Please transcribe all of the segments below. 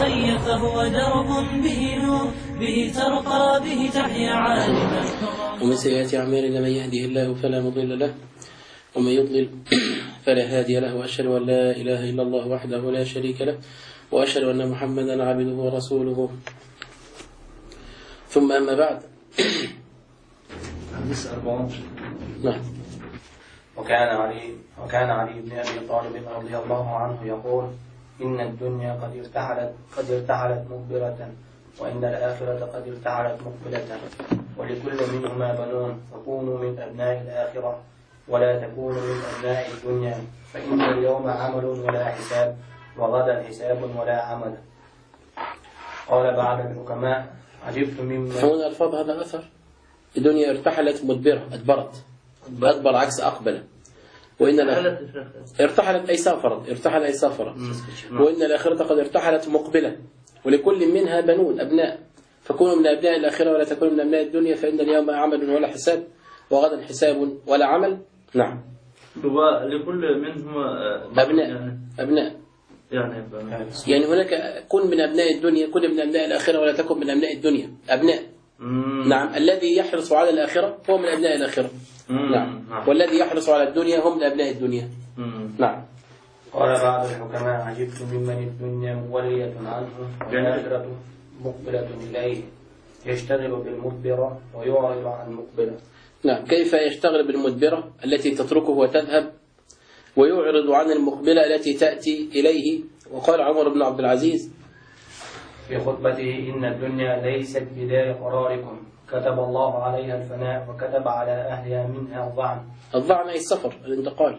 الخي فهو درب به نور، به ترقى به تحيا عالما. ومن سيئات أعمالنا من يهده الله فلا مضل له ومن يضلل فلا هادي له، وأشهد أن لا إله إلا الله وحده لا شريك له، وأشهد أن محمدا عبده ورسوله. ثم أما بعد. نعم. وكان علي بن أبي طالب رضي الله عنه يقول: إن الدنيا قد ارتحلت مدبرة، وإن الآخرة قد ارتحلت مقبلة، ولكل منهما بنون، فكونوا من أبناء الآخرة ولا تكونوا من أبناء الدنيا، فإن اليوم عمل ولا حساب، وغدا حساب ولا عمل. قال بعض الحكماء: عجبت مما هنا ألفاظ هذا الأثر: الدنيا ارتحلت مدبرة، أدبرت، أدبر عكس أقبل، وإن ارتحلت أي سافرت، ارتحل أي سافرت، وإن الآخرة قد ارتحلت مقبلة، ولكل منها بنون أبناء، فكونوا من أبناء الآخرة ولا تكونوا من أبناء الدنيا، فإن اليوم عمل ولا حساب، وغدا حساب ولا عمل. نعم. ولكل منهم أبناء يعني هناك كن من أبناء الدنيا، كن من أبناء الآخرة ولا تكن من أبناء الدنيا، أبناء. نعم. الذي يحرص على الآخرة هو من أبناء الآخرة. نعم. والذي يحرص على الدنيا هم من أبناء الدنيا. نعم. قال بعض الحكماء: عجبت ممن الدنيا مولية عنه والآخرة مقبلة إليه، يشتغل بالمدبرة ويعرض عن المقبلة. نعم. كيف يشتغل بالمدبرة التي تتركه وتذهب، ويعرض عن المقبلة التي تأتي إليه؟ وقال عمر بن عبد العزيز في خطبته: إن الدنيا ليست بدار قراركم، كتب الله عليها الفناء وكتب على أهلها منها الظعن. الظعن أي السفر، الانتقال.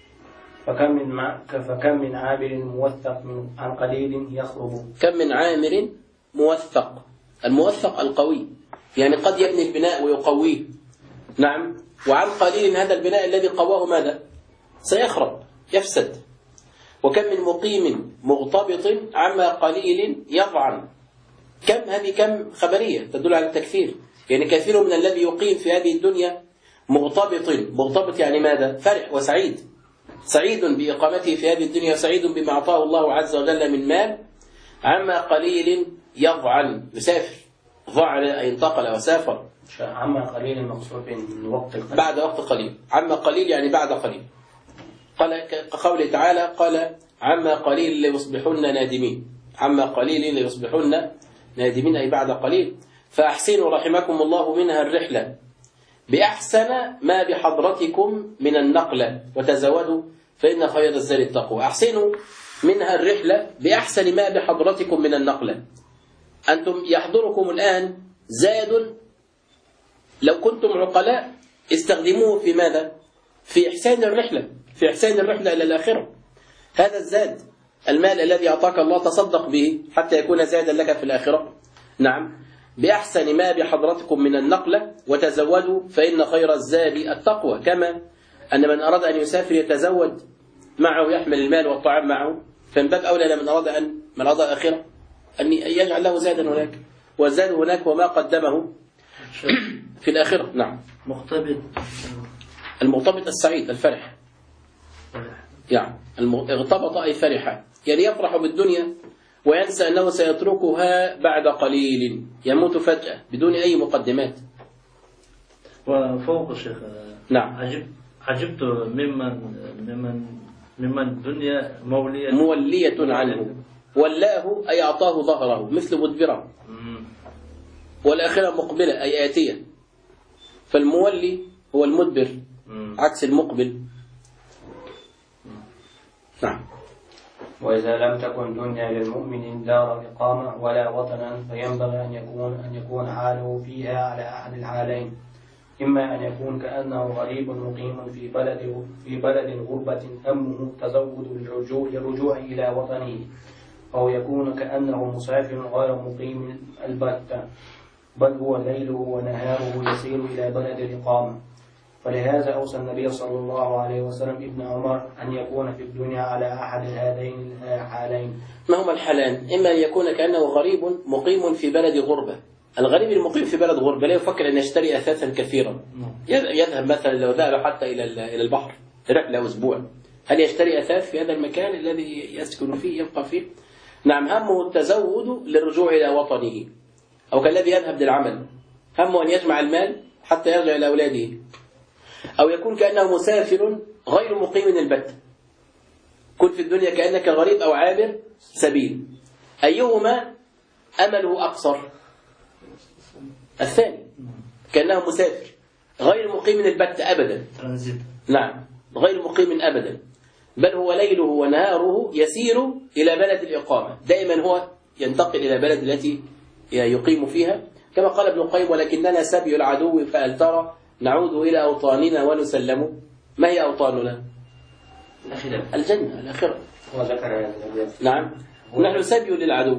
فكم من عامل موثق عن قليل يخرب. كم من عامل موثق، الموثق القوي، يعني قد يبني البناء ويقويه. نعم. وعن قليل هذا البناء الذي قواه ماذا؟ سيخرب، يفسد. وكم من مقيم مغتبط عما قليل يضعن. كم هذه كم خبرية تدل على التكثير، يعني كثير من الذي يقيم في هذه الدنيا مغتبط يعني ماذا؟ فرح وسعيد، سعيد بإقامته في هذه الدنيا، سعيد بما أعطاه الله عز وجل من مال. عما قليل يضعن، يسافر، ضعن أي انتقل وسافر. عما قليل مقصود من وقت قليل، بعد وقت قليل. عما قليل يعني بعد قليل. قال كقوله تعالى: قال عما قليل ليصبحن نادمين. عما قليل ليصبحن نادمين أي بعد قليل. فأحسنوا رحمكم الله منها الرحلة بأحسن ما بحضرتكم من النقلة، وتزودوا فإن خير الزاد التقوى. أحسنوا منها الرحلة بأحسن ما بحضرتكم من النقلة. أنتم يحضركم الآن زاد، لو كنتم عقلاء استخدموه في ماذا؟ في إحسان الرحلة، في إحسان الرحلة إلى الآخرة. هذا الزاد، المال الذي أعطاك الله، تصدق به حتى يكون زادا لك في الآخرة. نعم. بأحسن ما بحضرتكم من النقلة، وتزودوا فإن خير الزاد التقوى. كما أن من أراد أن يسافر يتزود معه، يحمل المال والطعام معه، فمن باب أولى من أراد الآخرة أن يجعل له زادا هناك، والزاد هناك وما قدمه في الآخرة. نعم. المغتبط السعيد الفرح، يعني اغتبط أي فرح، يعني يفرح بالدنيا وينسى أنه سيتركها بعد قليل، يموت فجأة بدون أي مقدمات. وفوق الشيخ. نعم. عجبت ممن الدنيا مولية عنه، ولاه أي أعطاه ظهره، مثل مدبرة. والآخرة مقبلة أي آتية، فالمولي هو المدبر عكس المقبل. نعم. وإذا لم تكن دنيا للمؤمن دار إقامة ولا وطنا، فينبغي أن يكون حاله فيها على أحد الحالين: إما أن يكون كأنه غريب مقيم في بلد غربة همه تزود للرجوع إلى وطنه، أو يكون كأنه مسافر غير مقيم البتة، بل هو ليله ونهاره يسير إلى بلد الإقامة. فلهذا أوصى النبي صلى الله عليه وسلم ابن عمر أن يكون في الدنيا على أحد هذين الحالين. ما هما الحالان؟ إما أن يكون كأنه غريب مقيم في بلد غربة. الغريب المقيم في بلد غربة لا يفكر أن يشتري أثاثا كثيرا، يذهب مثلا لو ذهب حتى إلى البحر رحلة أسبوع، هل يشتري أثاث في هذا المكان الذي يسكن فيه يبقى فيه؟ نعم، همه التزود للرجوع إلى وطنه، أو كالذي يذهب للعمل همه أن يجمع المال حتى يرجع إلى أولاده، أو يكون كأنه مسافر غير مقيم البتة، كن في الدنيا كأنك غريب أو عابر سبيل. أيهما أمله أقصر؟ الثاني، كأنه مسافر غير مقيم البتة أبدا. نعم، غير مقيم أبدا، بل هو ليله ونهاره يسير إلى بلد الإقامة، دائما هو ينتقل إلى بلد التي يقيم فيها، كما قال ابن القيم: ولكننا سبي العدو فهل ترى نعود إلى أوطاننا ونسلم. ما هي أوطاننا؟ الجنة الآخرة. نعم، نحن سبي للعدو.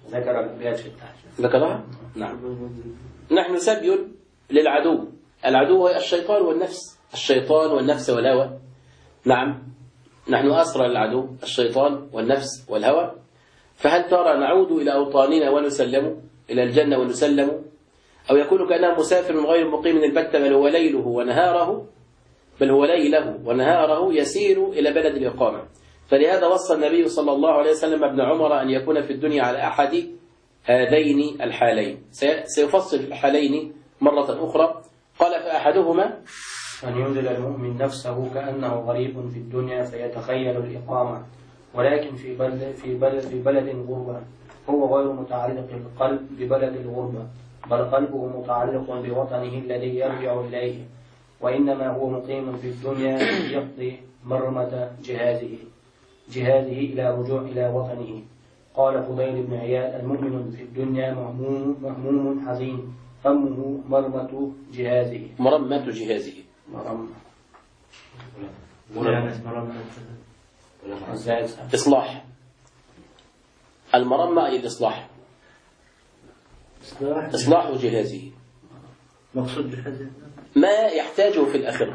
ذكرها؟ نعم، نحن سبي للعدو. العدو هو الشيطان والنفس، الشيطان والنفس والهوى. نعم، نحن أسرى للعدو الشيطان والنفس والهوى. فهل ترى نعود إلى أوطاننا ونسلم إلى الجنة ونسلم، أو يكون كأنه مسافر غير مقيم البتة، بل هو ليله ونهاره يسير إلى بلد الإقامة. فلهذا وصى النبي صلى الله عليه وسلم ابن عمر أن يكون في الدنيا على أحد هذين الحالين. سيفصل في الحالين مرة أخرى. قال: فأحدهما أن ينزل المؤمن نفسه كأنه غريب في الدنيا فيتخيل الإقامة، ولكن في بلد غربة، هو غير متعلق القلب ببلد الغربة، بل قلبه متعلق بوطنه الذي يرجع إليه، وإنما هو مقيم في الدنيا يقضي مرمة جهازه إلى رجوع إلى وطنه. قال فضيل بن عياد: المؤمن في الدنيا مهموم حزين، همه مرمة جهازه. إصلاح. المرمى أي الإصلاح، إصلاح جهازه، مقصود بهذا ما يحتاجه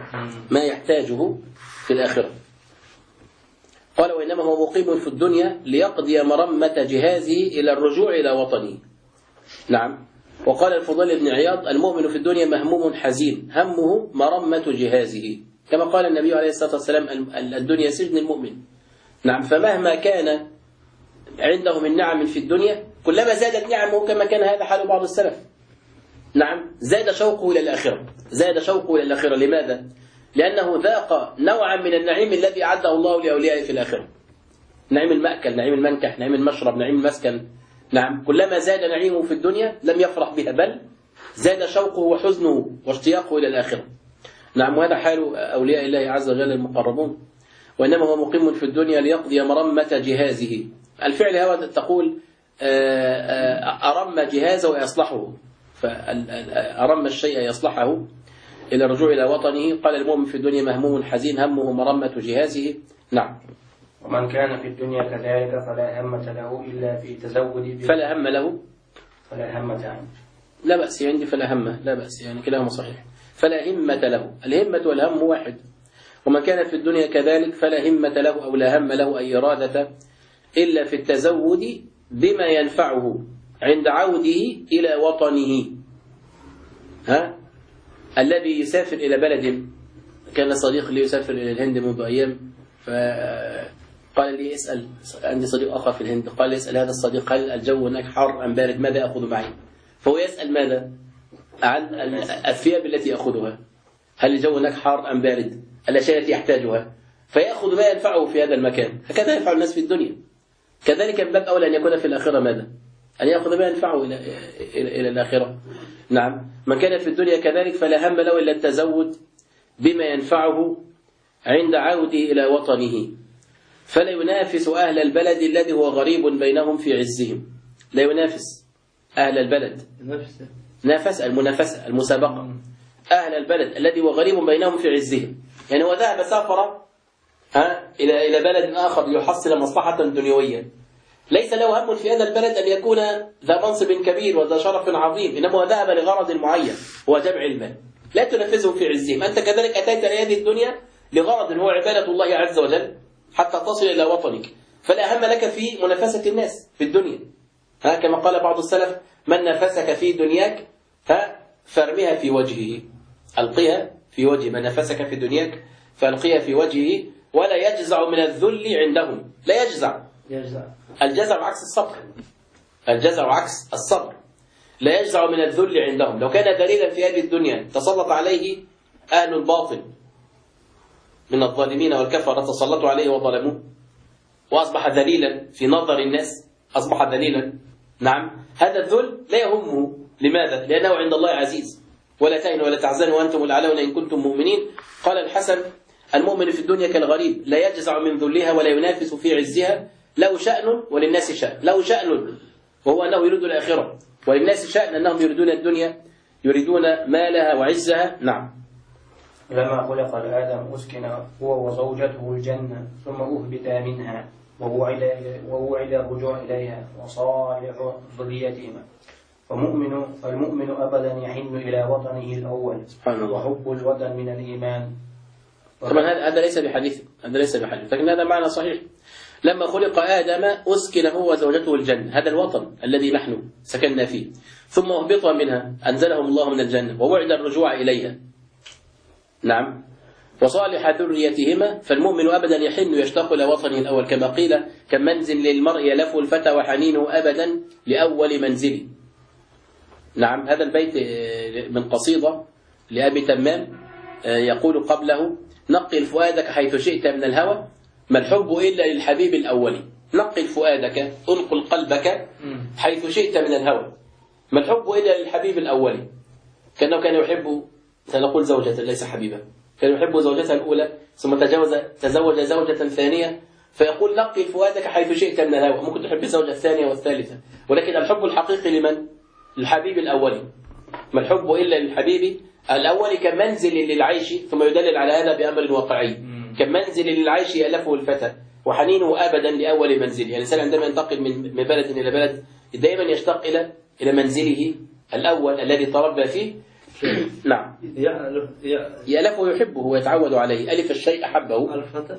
في الآخرة. قال: وإنما هو مقيم في الدنيا ليقضي مرمة جهازه إلى الرجوع إلى وطنه. نعم. وقال الفضيل بن عياض: المؤمن في الدنيا مهموم حزين، همه مرمة جهازه، كما قال النبي عليه الصلاة والسلام: الدنيا سجن المؤمن. نعم. فمهما كان عنده من نعم في الدنيا، كلما زادت نعمه، كما كان هذا حال بعض السلف، نعم، زاد شوقه إلى الآخرة. لماذا؟ لأنه ذاق نوعا من النعيم الذي أعده الله لأوليائه في الآخرة. نعيم المأكل، نعيم المنكح، نعيم المشرب، نعيم المسكن. نعم، كلما زاد نعيمه في الدنيا لم يفرح بها، بل زاد شوقه وحزنه واشتياقه إلى الآخرة. نعم، وهذا حال أولياء الله عز وجل المقربون. وإنما هو مقيم في الدنيا ليقضي مرمة جهازه. الفعل هو تقول أرم جهازه ويصلحه، فأرم الشيء يصلحه إلى الرجوع إلى وطنه. قال: المؤمن في الدنيا مهموم حزين، همه مرمة جهازه. نعم. ومن كان في الدنيا كذلك فلا همة له إلا في تزود فلا هم له، فلا همة عنه. لا بأس، عندي فلا همة، لا بأس، يعني كلاهما صحيح. فلا همة له، الهمة والهم واحد. ومن كان في الدنيا كذلك فلا همة له أو لا هم له أي إرادة إلا في التزود بما ينفعه عند عوده إلى وطنه. الذي يسافر إلى بلد، كان صديق لي يسافر إلى الهند منذ أيام، فقال لي: اسأل، عندي صديق آخر في الهند، قال لي: اسأل هذا الصديق هل الجو هناك حار أم بارد، ماذا أخذ معي؟ فهو يسأل ماذا؟ عن الثياب التي أخذها، هل الجو هناك حار أم بارد، الأشياء التي يحتاجها، فيأخذ ما ينفعه في هذا المكان. هكذا يفعل الناس في الدنيا. كذلك من باب أولى أن يكون في الآخرة ماذا؟ أن يأخذ ما ينفعه إلى الآخرة. نعم. من كان في الدنيا كذلك فلا هم له إلا التزود بما ينفعه عند عوده إلى وطنه، فلا ينافس أهل البلد الذي هو غريب بينهم في عزهم. لا ينافس أهل البلد، نافس، المنافسة، المسابقة. أهل البلد الذي هو غريب بينهم في عزهم، يعني هو ذهب سافر إلى بلد آخر ليحصل مصلحة دنيوية، ليس له هم في هذا البلد أن يكون ذا منصب كبير وذا شرف عظيم، إنما هو ذهب لغرض معين هو جمع المال. لا تنفذه في عزهم. أنت كذلك أتيت لهذه الدنيا لغرض هو عبادة الله عز وجل حتى تصل إلى وطنك، فلا هم لك في منافسة الناس في الدنيا. كما قال بعض السلف: من نافسك في دنياك فارمها في وجهه، ألقيها في وجهه. من نافسك في دنياك فألقيها في وجهه ولا يجزع من الذل عندهم. لا يجزع، الجزع عكس الصبر. الجزع عكس الصبر. لا يجزع من الذل عندهم. لو كان ذليلا في هذه الدنيا تسلط عليه أهل الباطل من الظالمين والكفرة، تسلطوا عليه وظلموه وأصبح ذليلا في نظر الناس، أصبح ذليلا. نعم، هذا الذل لا يهمه. لماذا؟ لأنه عند الله عزيز. ولا تهنوا ولا تحزنوا وأنتم الأعلون إن كنتم مؤمنين. قال الحسن: المؤمن في الدنيا كالغريب لا يجزع من ذلها ولا ينافس في عزها، له شأن وللناس شأن. له شأن وهو أنه يريد الآخرة، وللناس شأن أنهم يريدون الدنيا، يريدون مالها وعزها. نعم. لما خلق آدم أسكن هو وزوجته الجنة ثم أهبط منها ووعد الرجوع إليها وصالح ذريتهما. فالمؤمن أبدا يحن إلى وطنه الأول، وحب الوطن من الإيمان. طبعا هذا ليس بحديث، لكن هذا معنى صحيح. لما خلق آدم أسكن هو وزوجته الجنة، هذا الوطن الذي نحن سكننا فيه، ثم أهبط منها أنزلهم الله من الجنة ووعد الرجوع إليها. نعم. وصالح ذريتهما. فالمؤمن أبدا يحن يشتاق إلى وطنه الأول، كما قيل: كم منزل للمرء يلف الفتى وحنينه أبدا لأول منزله. نعم. هذا البيت من قصيدة لأبي تمام يقول قبله: نقل فؤادك حيث شئت من الهوى، ما الحب إلا للحبيب الأول. نقل فؤادك، انقل قلبك حيث شئت من الهوى، ما الحب إلا للحبيب الأول. كأنه كان يحب، سنقول زوجة ليس حبيبا، كان يحب زوجته الأولى ثم تزوج زوجة ثانية، فيقول: نقل فؤادك حيث شئت من الهوى. ممكن تحب الزوجة الثانية والثالثة، ولكن الحب الحقيقي لمن؟ الحبيب الأول. ما الحب إلا للحبيب الأول. كمنزل للعيش، ثم يدلل على هذا بأمر واقعي: كمنزل للعيش يألفه الفتى وحنينه أبدا لأول منزل. يعني الإنسان عندما ينتقل من بلد إلى بلد دائما يشتاق إلى منزله الأول الذي تربى فيه. نعم. يألفه ويحبه ويتعود عليه. ألف الشيء أحبه.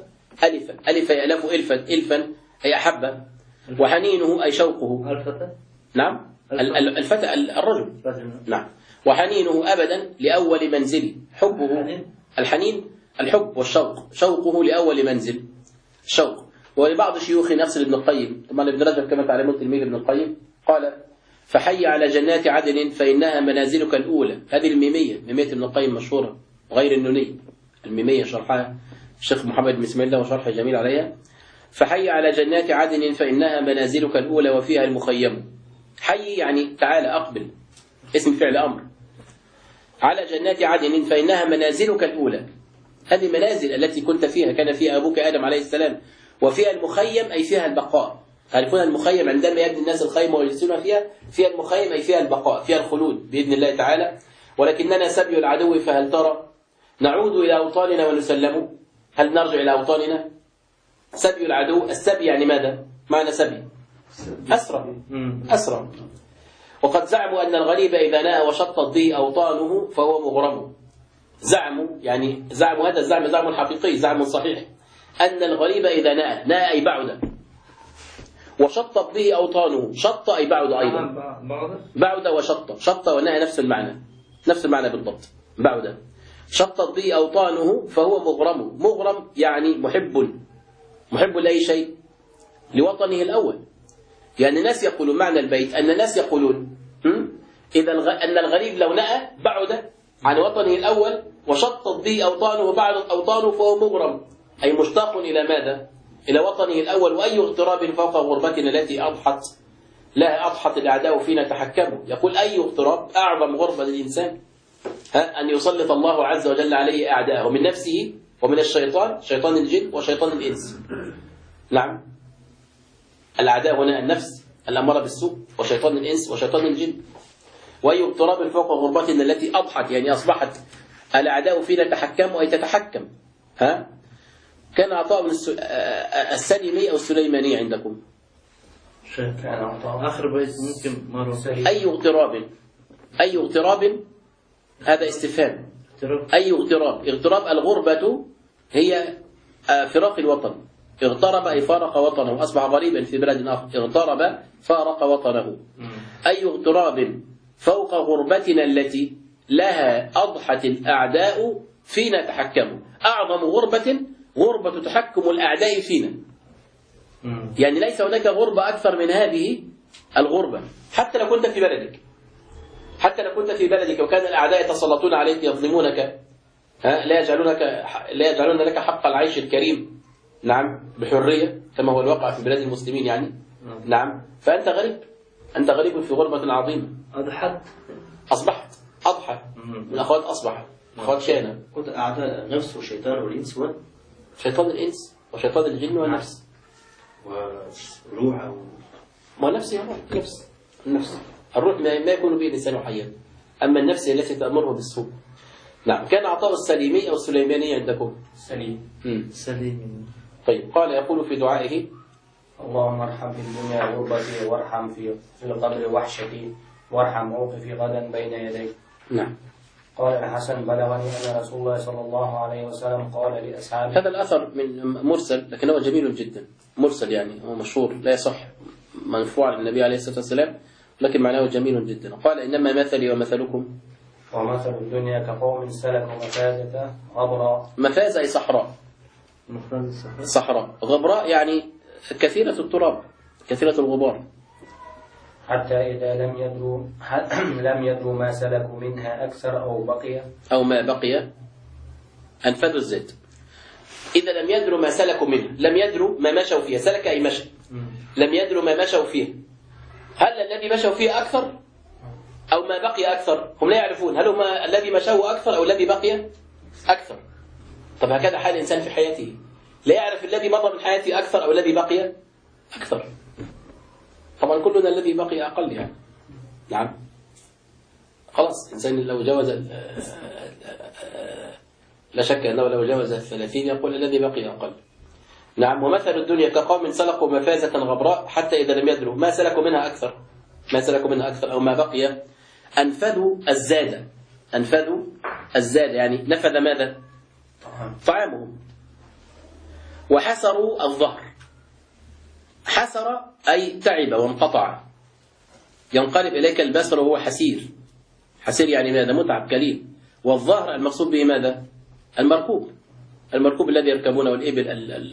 ألف يألف إلفا أي أحبه. وحنينه أي شوقه. نعم. الفتى الرجل. نعم. وحنينه أبدا لأول منزل. حبه الحنين الحب والشوق، شوقه لأول منزل شوق. ولبعض شيوخ نصر ابن القيم، طبعا ابن رجب كما تعلمون تلميذ ابن القيم، قال: فحي على جنات عدن فإنها منازلك الأولى. هذه الميمية، ميمية ابن القيم مشهورة وغير النونية. الميمية شرحها الشيخ محمد بن اسماعيل له وشرح جميل عليها. فحي على جنات عدن فإنها منازلك الأولى وفيها المخيم. حي يعني تعالى أقبل، اسم فعل أمر. على جنات عدن فإنها منازلك الأولى، هذه منازل التي كنت فيها، كان فيها أبوك آدم عليه السلام. وفيها المخيم أي فيها البقاء. تعرفون المخيم عندما يبني الناس الخيمة ويجلسون فيها المخيم أي فيها البقاء، فيها الخلود بإذن الله تعالى. ولكننا سبي العدو فهل ترى نعود إلى أوطاننا ونسلم. هل نرجع إلى أوطاننا؟ سبي العدو، السبي يعني ماذا؟ معنى سبي أسرى. وقد زعموا أن الغريب إذا نأى وشطت به أوطانه فهو مغرم. زعموا هذا الزعم زعم حقيقي، زعم صحيح، أن الغريب إذا نأى أي بعد، وشطت به أوطانه. شط أي بعد أيضا، بعد شط ونأى نفس المعنى بالضبط. بعد شطت به أوطانه فهو مغرم يعني محب لأي شيء، لوطنه الأول. يعني الناس يقولون معنى البيت أن الناس يقولون أن الغريب لو نأى بعد عن وطنه الأول وشطت به أوطانه وبعد أوطانه فهو مغرم، أي مشتاق إلى ماذا؟ إلى وطنه الأول. وأي اغتراب فوق غربتنا التي أضحت الأعداء فينا تحكموا. يقول: أي اغتراب، أعظم غربة للإنسان أن يسلط الله عز وجل عليه أعداءه من نفسه ومن الشيطان، شيطان الجن وشيطان الإنس. نعم. الأعداء هنا النفس الأمارة بالسوء وشيطان الإنس وشيطان الجن. وأي اغتراب فوق غربتنا التي أضحت، يعني أصبحت الأعداء فينا تحكموا أي تتحكم. كان عطاء من السلمي أو السليماني عندكم؟ كان عطاء آخر بيت ممكن مرة. أي اغتراب هذا استفهام. أي اغتراب الغربة هي فراق الوطن. اغترب أي فارق وطنه، أصبح غريبا في بلد آخر. اغترب فارق وطنه. أي اغتراب فوق غربتنا التي لها أضحت الأعداء فينا تحكموا. أعظم غربة تحكم الأعداء فينا. يعني ليس هناك غربة أكثر من هذه الغربة. حتى لو كنت في بلدك، حتى لو كنت في بلدك وكان الأعداء يتسلطون عليك يظلمونك، لا يجعلون لك حق العيش الكريم، نعم، بحرية كما هو الواقع في بلاد المسلمين يعني، نعم، فأنت غريب، أنت غريب في غربة عظيمة. أصبحت أضحى من أخوات، أصبح أخوات كان كنت أعداء نفس وشيطان والإنس شيطان الإنس وشيطان الجن والنفس وروح ما نفس النفس الروح ما يكون به الإنسان حيا، أما النفس التي تأمره بالسوء. نعم. كان عطاء السليمي أو السليماني عندكم؟ سليم. طيب، قال يقول في دعائه: اللهم ارحم في الدنيا غربتي، وارحم في القبر وحشتي، وارحم موقفي غدا بين يديك. نعم. قال الحسن: بلغني أن رسول الله صلى الله عليه وسلم قال لأصحابه. هذا الأثر من مرسل، لكن هو جميل جدا، مرسل يعني هو مشهور، لا يصح مرفوع للنبي عليه الصلاة والسلام، لكن معناه جميل جدا. قال: إنما مثلي ومثلكم ومثل الدنيا كقوم سلكوا مفازة غبراء. مفازة أي صحراء، صحراء غبراء يعني كثيرة التراب، كثيرة الغبار. حتى إذا لم يدروا ما سلكوا منها أكثر أو ما بقي أنفذوا الزيت. إذا لم يدروا ما سلكوا منها، لم يدروا ما مشوا فيها، سلك أي مشى، لم يدروا ما مشوا فيها. هل الذي مشوا فيه أكثر أو ما بقي أكثر؟ هم لا يعرفون هل هما الذي مشوا أكثر أو الذي بقي أكثر. طب هكذا حال الإنسان في حياته، لا يعرف الذي مضى من حياته أكثر أو الذي بقي أكثر. طبعا كلنا الذي بقي أقل يعني. نعم، خلاص إنسان لو جاوز لا شك أنه لو جاوز 30 يقول الذي بقي أقل. نعم. ومثل الدنيا كقوم سلكوا مفازة غبراء حتى إذا لم يدروا ما سلكوا منها أكثر أو ما بقي أنفذوا الزاد يعني نفذ ماذا؟ طعامهم. وحسروا الظهر. حسر أي تعب وانقطع. ينقلب إليك البصر وهو حسير. حسير يعني ماذا؟ متعب كليل. والظهر المقصود به ماذا؟ المركوب الذي يركبونه، والإبل،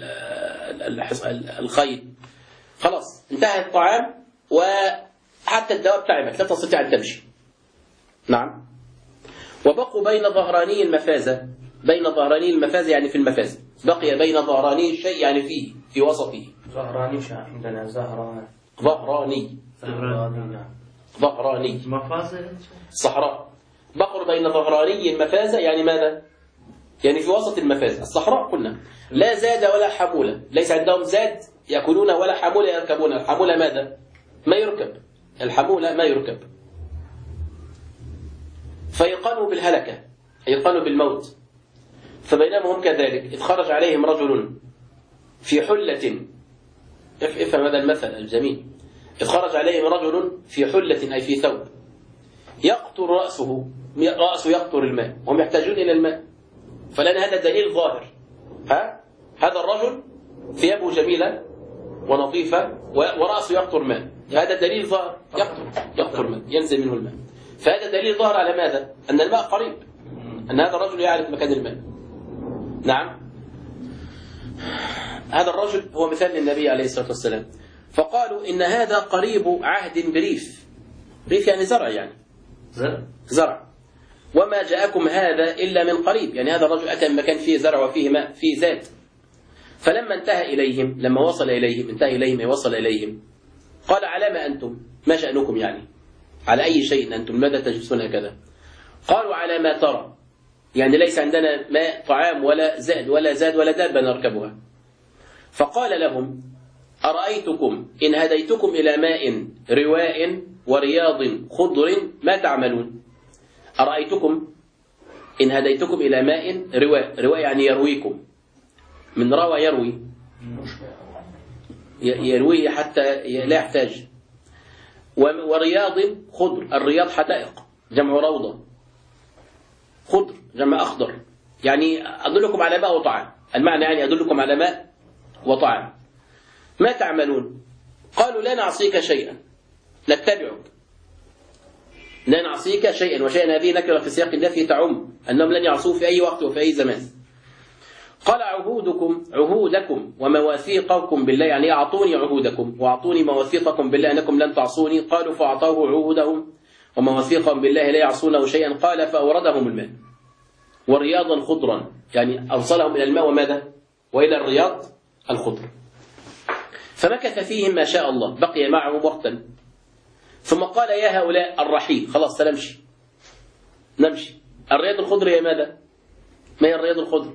الخيل. خلاص انتهى الطعام، وحتى الدواب تعبت لا تستطيع أن تمشي. نعم. وبقوا بين ظهراني المفازة. بين ظهراني المفازة يعني في المفازة، بقي بين ظهراني شيء يعني فيه، في وسطه. ظهراني عندنا ظهراني مفازة صحراء. بقر بين ظهراني المفازة يعني ماذا؟ يعني في وسط المفازة. الصحراء قلنا لا زاد ولا حمولة، ليس عندهم زاد يأكلون ولا حمولة يركبون. الحمولة ماذا؟ ما يركب. الحمولة ما يركب. فيقنوا بالهلكة، يقنوا بالموت. فبينما هم كذلك إذ خرج عليهم رجل في حلة. افهم هذا المثل الجميل. إذ خرج عليهم رجل في حلة أي في ثوب يقطر رأسه يقطر الماء، وهم يحتاجون إلى الماء. فلأن هذا دليل ظاهر. هذا الرجل ثيابه جميلة ونظيفة ورأسه يقطر ماء، هذا دليل ظاهر. يقطر ماء، ينزل منه الماء. فهذا دليل ظاهر على ماذا؟ أن الماء قريب، أن هذا الرجل يعرف مكان الماء. نعم. هذا الرجل هو مثال للنبي عليه الصلاة والسلام. فقالوا إن هذا قريب عهد بريف. ريف يعني زرع، يعني زرع. وما جاءكم هذا إلا من قريب، يعني هذا الرجل أتى من مكان فيه زرع وفيه ماء فيه زاد. فلما انتهى إليهم، لما وصل إليهم، انتهى إليهم أي وصل إليهم، قال: على ما أنتم؟ ما شأنكم يعني؟ على أي شيء أنتم؟ ماذا تجلسون هكذا؟ قالوا: على ما ترى، يعني ليس عندنا ماء طعام ولا زاد ولا دابة نركبها. فقال لهم: أرأيتكم إن هديتكم إلى ماء رواء ورياض خضر ما تعملون؟ أرأيتكم إن هديتكم إلى ماء رواء يعني يرويكم، من روى يروي، يرويه حتى لا يحتاج. ورياض خضر، الرياض حدائق جمع روضة، خضر جمع أخضر، يعني أدلكم على ماء وطعام. المعنى يعني أدلكم على ماء وطعام. ما تعملون؟ قالوا: لا نعصيك شيئا نتبعك. لا نعصيك شيئا، وشيئا هذه نكرة في سياق النفي تعم أنهم لن يعصوه في أي وقت وفي أي زمان. قال عهودكم ومواثيقكم بالله، يعني أعطوني عهودكم وأعطوني مواثيقكم بالله أنكم لن تعصوني. قالوا فأعطوه عهودهم ومواثيقهم بالله لا يعصونه شيئا. قال فأوردهم الماء ورياضا خضرا، يعني أوصلهم إلى الماء وماذا؟ وإلى الرياض الخضر. فمكث فيهم ما شاء الله، بقي معهم وقتا، ثم قال يا هؤلاء الرحيل، خلاص نمشي. الرياض الخضر هي ماذا؟ ما هي الرياض الخضر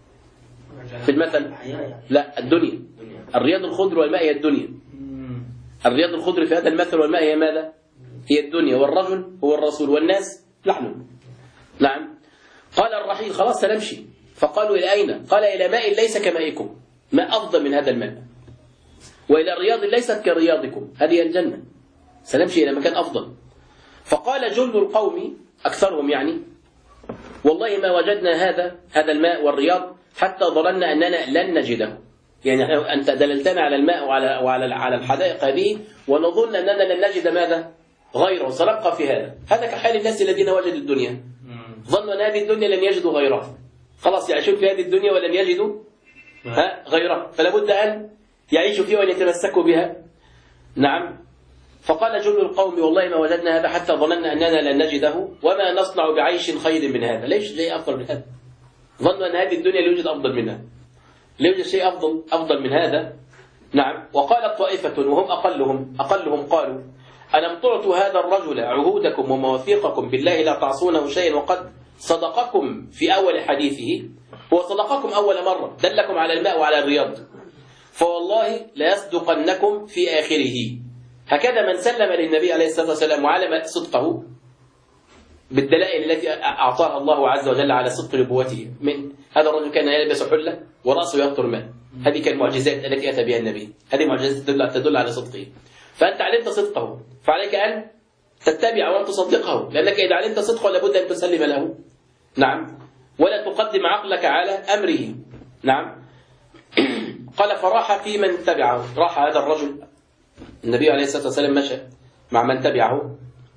في المثل؟ لا، الدنيا. الرياض الخضر والماء هي الدنيا. الرياض الخضر في هذا المثل والماء هي ماذا؟ هي الدنيا، والرجل هو الرسول، والناس نحن. نعم. قال الرحيل خلاص سنمشي. فقالوا إلى أين؟ قال إلى ماء ليس كمائكم، ماء أفضل من هذا الماء، وإلى رياض ليست كرياضكم، هذه الجنة، سنمشي إلى مكان أفضل. فقال جل القوم أكثرهم يعني والله ما وجدنا هذا الماء والرياض حتى ظننا أننا لن نجده. يعني أنت دللتنا على الماء وعلى الحدائق هذه ونظن أننا لن نجد ماذا غيره، سنبقى في هذا كحال الناس الذين وجدوا الدنيا، ظنوا أن هذه الدنيا لن يجدوا غيرها، خلاص يعيشون في هذه الدنيا ولن يجدوا غيرها، فلا بد أن يعيشوا فيها وأن يتمسكوا بها. نعم. فقال جل القوم والله ما وجدنا هذا حتى ظننا أننا لن نجده وما نصنع بعيش خير من هذا. ليش شيء أفضل من هذا؟ ظنوا أن هذه الدنيا لا يوجد أفضل منها، لا يوجد شيء أفضل من هذا. نعم. وقالت طائفة وهم أقلهم قالوا ألم تعطوا هذا الرجل عهودكم ومواثيقكم بالله لا تعصونه شيئا وقد صدقكم في أول حديثه؟ هو صدقكم أول مرة، دلكم على الماء وعلى الرياض، فوالله لا يصدقنكم في آخره. هكذا من سلم للنبي عليه الصلاة والسلام وعلم صدقه بالدلائل التي أعطاها الله عز وجل على صدق نبوته. من هذا الرجل كان يلبس حلة ورأسه يقطر ماء، هذه كانت المعجزات التي أتى بها النبي، هذه معجزات تدل على صدقه. فأنت علمت صدقه فعليك أن تتبع وأن تصدقه، لأنك إذا علمت صدقه لابد أن تسلم له. نعم. ولا تقدم عقلك على أمره. نعم. قال فراح في من تبعه، راح هذا الرجل النبي عليه الصلاة والسلام مشى مع من تبعه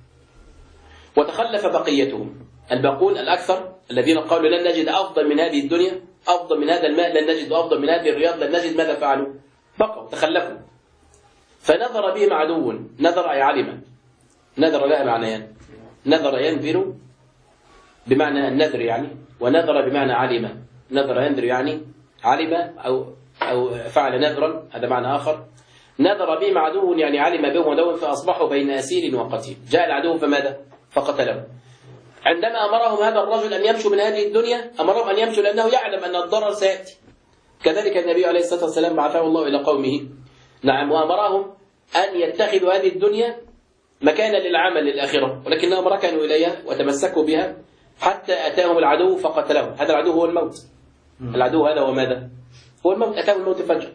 وتخلف بقيتهم الباقون الأكثر الذين قالوا لن نجد أفضل من هذه الدنيا، أفضل من هذا الماء لن نجد، أفضل من هذه الرياض لن نجد. ماذا فعلوا؟ بقوا تخلفوا. فنظر بهم عدو، نظر أي علم، نظر لها معنيان، نظر ينذر بمعنى النذر يعني، ونظر بمعنى علم. نظر ينذر يعني علم أو فعل نذرا، هذا معنى آخر. نظر بهم عدو يعني علم بهم ودون فأصبحوا بين أسير وقتيل. جاء العدو فماذا؟ فقتلهم. عندما أمرهم هذا الرجل أن يمشوا من هذه الدنيا أمرهم أن يمشوا لأنه يعلم أن الضرر سيأتي. كذلك النبي عليه الصلاة والسلام بعثه الله إلى قومه. نعم. وأمرهم أن يتخذوا هذه الدنيا مكانا للعمل للآخرة، ولكنهم ركنوا إليها وتمسكوا بها حتى أتاهم العدو فقتلهم. هذا العدو هو الموت. العدو هذا هو ماذا؟ هو الموت. أتاهم الموت فجأة.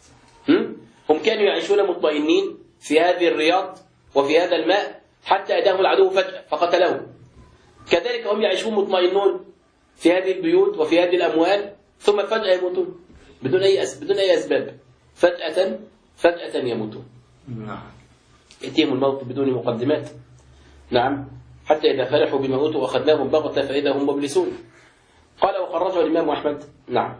هم كانوا يعيشون مطمئنين في هذه الرياض وفي هذا الماء حتى أتاهم العدو فجأة فقتلهم. كذلك هم يعيشون مطمئنون في هذه البيوت وفي هذه الأموال ثم فجأة يموتون بدون أي أسباب. فجأة يموتون. يأتيهم الموت بدون مقدمات. نعم. حتى إذا فرحوا بما أوتوا وأخذناهم بغتة فإذا هم مبلسون. قال وخرجه الإمام أحمد. نعم.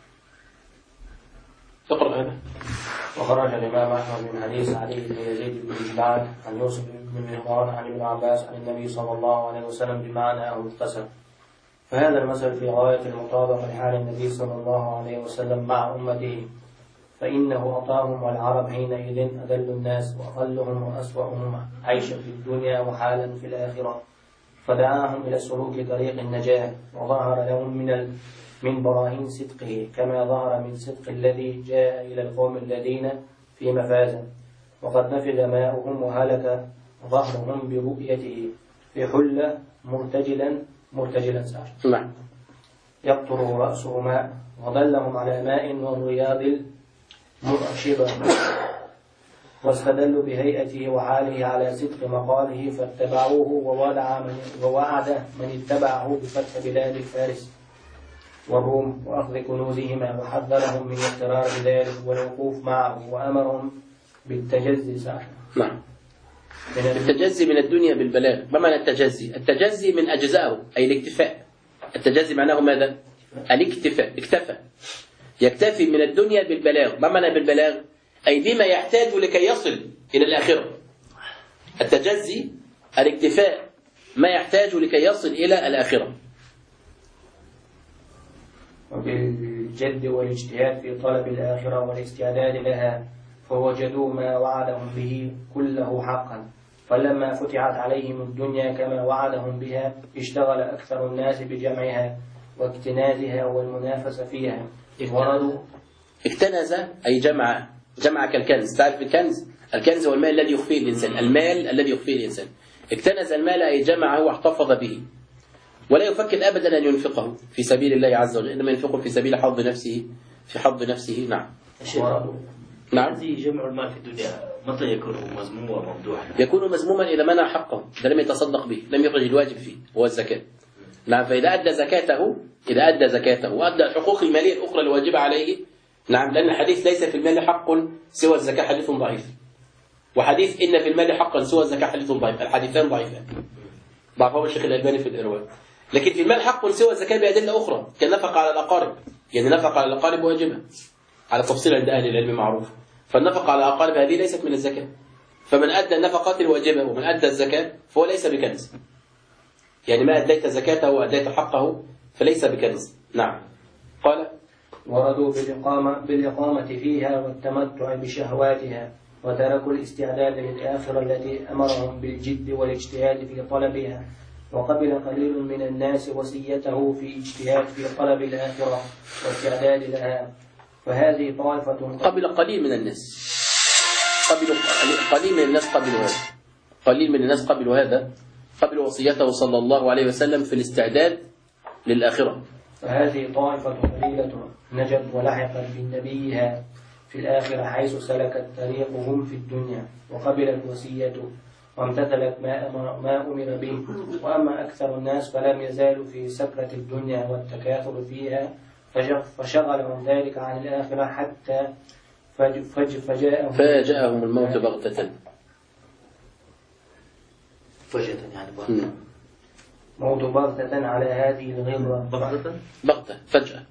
اقرأ هذا. وخرج الإمام أحمد من حديث علي بن يزيد بن جبال عن يوسف بن مهران عن ابن عباس عن النبي صلى الله عليه وسلم بمعنى أو مختصر. فهذا المثل في غاية المطابقة لحال النبي صلى الله عليه وسلم مع أمته، فإنه أطاهم والعرب حينئذ أذل الناس وأقلهم وأسوأهم عيشا في الدنيا وحالا في الآخرة، فدعاهم إلى سلوك طريق النجاة، وظهر لهم من براهين صدقه كما ظهر من صدق الذي جاء إلى القوم الذين في مفازة وقد نفذ ماؤهم وهلك ظهرهم برؤيته في حلة مرتجلا سعر يقطر رأسه ماء، وظلهم على ماء والرياض مرشبة، واستدلوا بهيئته وحاله على صدق مقاله فاتبعوه، ووعد من اتبعه بفتح بلاد الفارس والروم وأخذ كنوزهما، وحذرهم من اضطرار ذلك والوقوف معه، وأمرهم بالتجزي. نعم. التجزي من الدنيا بالبلاغ. ما معنى التجزي؟ التجزي من أجزائه أي الاكتفاء. التجزي معناه ماذا؟ الاكتفاء، اكتفى، يكتفي من الدنيا بالبلاغ. ما معنى بالبلاغ؟ أي بما يحتاج لكي يصل إلى الآخرة. التجزي الاكتفاء ما يحتاج لكي يصل إلى الآخرة. وبالجد والاجتهاد في طلب الآخرة والاستعداد لها، فوجدوا ما وعدهم به كله حقا، فلما فتحت عليهم الدنيا كما وعدهم بها اشتغل أكثر الناس بجمعها واكتنازها والمنافسة فيها. اكتنز أي جمع كالكنز. تعرف الكنز؟ الكنز هو المال الذي يخفيه الإنسان، المال الذي يخفيه الإنسان. اكتنز المال أي جمعه واحتفظ به، ولا يفكر أبدا أن ينفقه في سبيل الله عز وجل، إنما ينفقه في سبيل حظ نفسه، في حظ نفسه. نعم. نعم. جمع المال في الدنيا متى يكون مذموما وممدوحا؟ يكون مذموما إذا منع حقه، إذا لم يتصدق به، لم يخرج الواجب فيه هو الزكاة. نعم. فإذا أدى زكاته وأدى الحقوق المالية الأخرى الواجبة عليه. نعم. لأن الحديث ليس في المال حق سوى الزكاة حديث ضعيف، وحديث إن في المال حقا سوى الزكاة حديث ضعيف، الحديثان ضعيفان، ضعفه الشيخ الألباني في الإرواء. لكن في المال حق سوى الزكاة بأدلة أخرى كالنفقة على الأقارب، يعني نفقة على الأقارب واجبة على تفصيل عند أهل العلم معروف، فالنفقة على الأقارب هذه ليست من الزكاة، فمن أدى النفقات الواجبة ومن أدى الزكاة فهو ليس بكنز، يعني ما أديت زكاته وأديت حقه فليس بكنز. نعم. قال وردوا بالإقامة فيها والتمتع بشهواتها، وتركوا الاستعداد للآخرة التي أمرهم بالجد والاجتهاد في طلبها، وقبل قليل من الناس وصيته في اجتهاد في طلب الآخرة واستعداد لها، فهذه طائفة. قبل قليل من الناس، قليل من الناس قبلوا هذا، قليل من الناس قبلوا هذا، قبلوا وصيته صلى الله عليه وسلم في الاستعداد للآخرة. فهذه طائفة قليلة نجت ولحقت بنبيها في الآخرة حيث سلكت طريقهم في الدنيا وقبلت وصيته وامتثلت ما أمر به. وأما أكثر الناس فلم يزالوا في سكرة الدنيا والتكاثر فيها، فشغلهم ذلك عن الآخرة حتى فجاءهم الموت بغتة. فجأة يعني بغتة. موت بغتة على هذه الغرة. بغتة فجأة.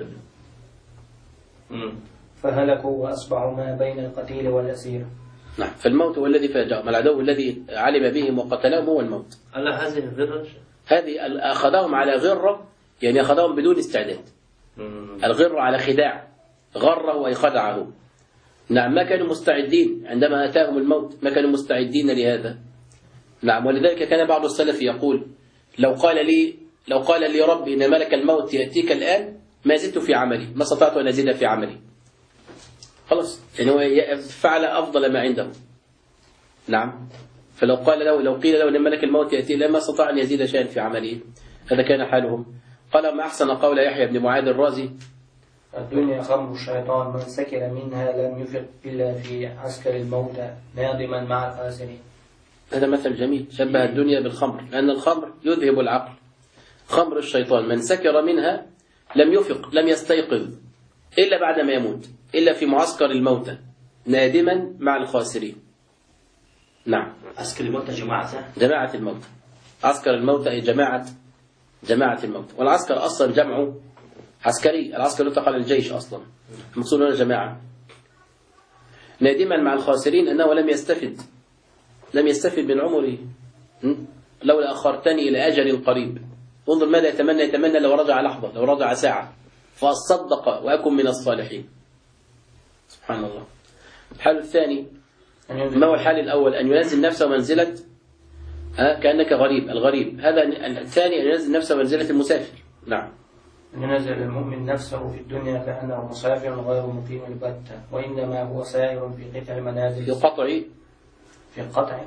فهلكوا وأصبحوا ما بين القتيل والأسير. نعم. فالموت هو الذي فاجأهم، العدو الذي علم بهم وقتلهم هو الموت. على هذه الغرة، هذه أخذهم على غرة، يعني أخذهم بدون استعداد. الغرة على خداع، غره أي خدعه. نعم. ما كانوا مستعدين عندما أتاهم الموت، ما كانوا مستعدين لهذا. نعم. ولذلك كان بعض السلف يقول لو قال لي ربي إن ملك الموت يأتيك الآن ما زدت في عملي، ما استطعت أن أزيد في عملي. خلاص، يعني هو فعل أفضل ما عنده. نعم. فلو قيل له إن ملك الموت يأتي لما استطاع أن يزيد شيئا في عمله. هذا كان حالهم. قال ما أحسن قول يحيى بن معاذ الرازي: الدنيا خمر الشيطان، من سكر منها لم يفق إلا في عسكر الموتى نادما مع الخاسرين. هذا مثل جميل، شبه الدنيا بالخمر، لأن الخمر يذهب العقل. خمر الشيطان من سكر منها لم يفق، لم يستيقظ إلا بعد ما يموت، إلا في معسكر الموتى نادما مع الخاسرين. نعم. عسكر الموتى جماعة الموتى. عسكر الموتى أي جماعة الموتى. والعسكر أصلا جمعه عسكري، العسكر يطلق على الجيش أصلا، المقصود هنا جماعة. نادما مع الخاسرين أنه لم يستفد من عمره. لولا أخرتني إلى أجل قريب. انظر ماذا يتمنى لو رجع لحظة، لو رجع ساعة، فأصدق وأكن من الصالحين. سبحان الله. الحال الثاني، ما هو الحال الأول؟ أن ينزل نفسه منزلة كأنك غريب، الغريب. هذا الثاني، أن ينزل نفسه منزلة المسافر. نعم. أن ينزل المؤمن نفسه في الدنيا كأنه مسافر غير مقيم البتة، وإنما هو سائر في قطع المنازل، في قطع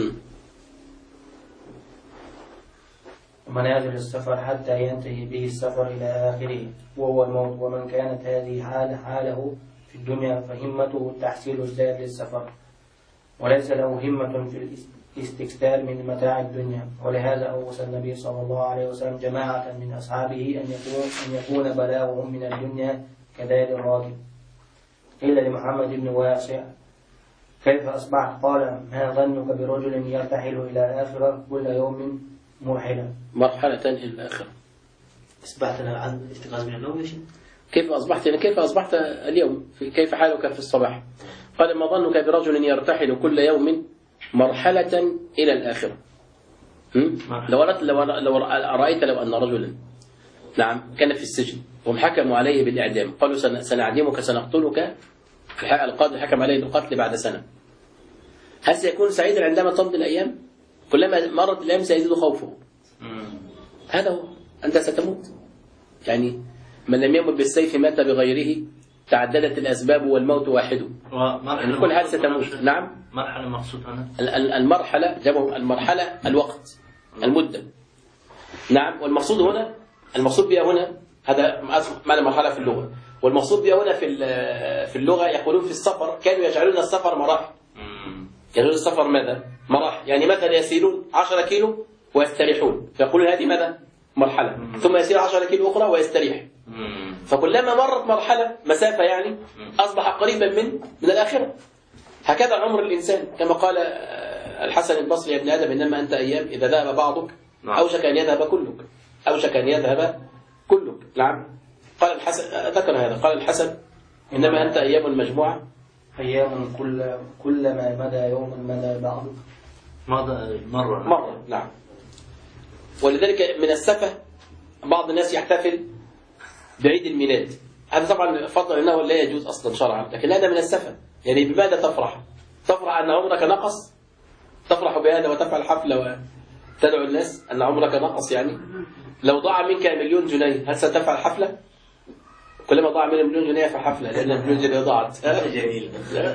منازل السفر حتى ينتهي به السفر إلى آخره وهو الموت. ومن كانت هذه حاله في الدنيا فهمته تحصيل الزاد للسفر، وليس له همة في الاستكثار من متاع الدنيا. ولهذا أوصى النبي صلى الله عليه وسلم جماعة من أصحابه أن يكون بلاغهم من الدنيا كذلك الراكب. قيل لمحمد بن واسع: كيف أصبحت؟ قال: ما ظنك برجل يرتحل إلى آخرة كل يوم مرحلة إلى الآخرة. أصبحت عن استيقاظ من النوم يا شيخ؟ كيف أصبحت اليوم؟ كيف حالك في الصباح؟ قال ما ظنك برجل يرتحل كل يوم مرحلة إلى الآخرة. لو رأيت لو أن رجلا نعم كان في السجن وهم حكموا عليه بالإعدام، قالوا سنعدمك سنقتلك، القاضي حكم عليه بالقتل بعد سنة، هل سيكون سعيدا عندما تمضي الأيام؟ كلما مرت الأيام سيزيد خوفه. هذا هو، أنت ستموت. يعني من لم يمت بالسيف مات بغيره، تعددت الأسباب والموت واحد. يعني كل هذا ستموت. نعم. مرحلة مقصود هنا. المرحلة جابوا المرحلة الوقت المدة. نعم. والمقصود هنا المقصود بها هنا هذا معنى مرحلة في اللغة، والمقصود بها هنا في اللغة يقولون في السفر كانوا يجعلون السفر مراحل. يجعلون السفر ماذا؟ مراحل. يعني مثلا يسيرون 10 كيلو ويستريحون، فيقولون هذه ماذا؟ مرحلة. ثم يسير 10 كيلو أخرى ويستريح. فكلما مرت مرحلة مسافة يعني أصبح قريبا من الآخرة. هكذا عمر الإنسان كما قال الحسن البصري: يا ابن آدم إنما أنت أيام إذا ذهب بعضك أوشك أن يذهب كلك. أوشك أن يذهب كلك. نعم. قال الحسن، ذكر هذا، قال الحسن: إنما أنت أيام مجموعة، أيام كلما مدى يوم مدى بعضك. مرة. نعم. ولذلك من السفة بعض الناس يحتفل بعيد الميلاد. هذا طبعا فضل أنه لا يجوز أصلا شرعا، لكن هذا من السفة. يعني بماذا تفرح؟ تفرح أن عمرك نقص؟ تفرح بهذا وتفعل حفلة وتدعو الناس أن عمرك نقص؟ يعني لو ضاع منك 1,000,000 جنيه هل ستفعل حفلة؟ كلما ضاع منك 1,000,000 جنيه فحفلة، لأن 1,000,000 جنيه ضاعت. جميل.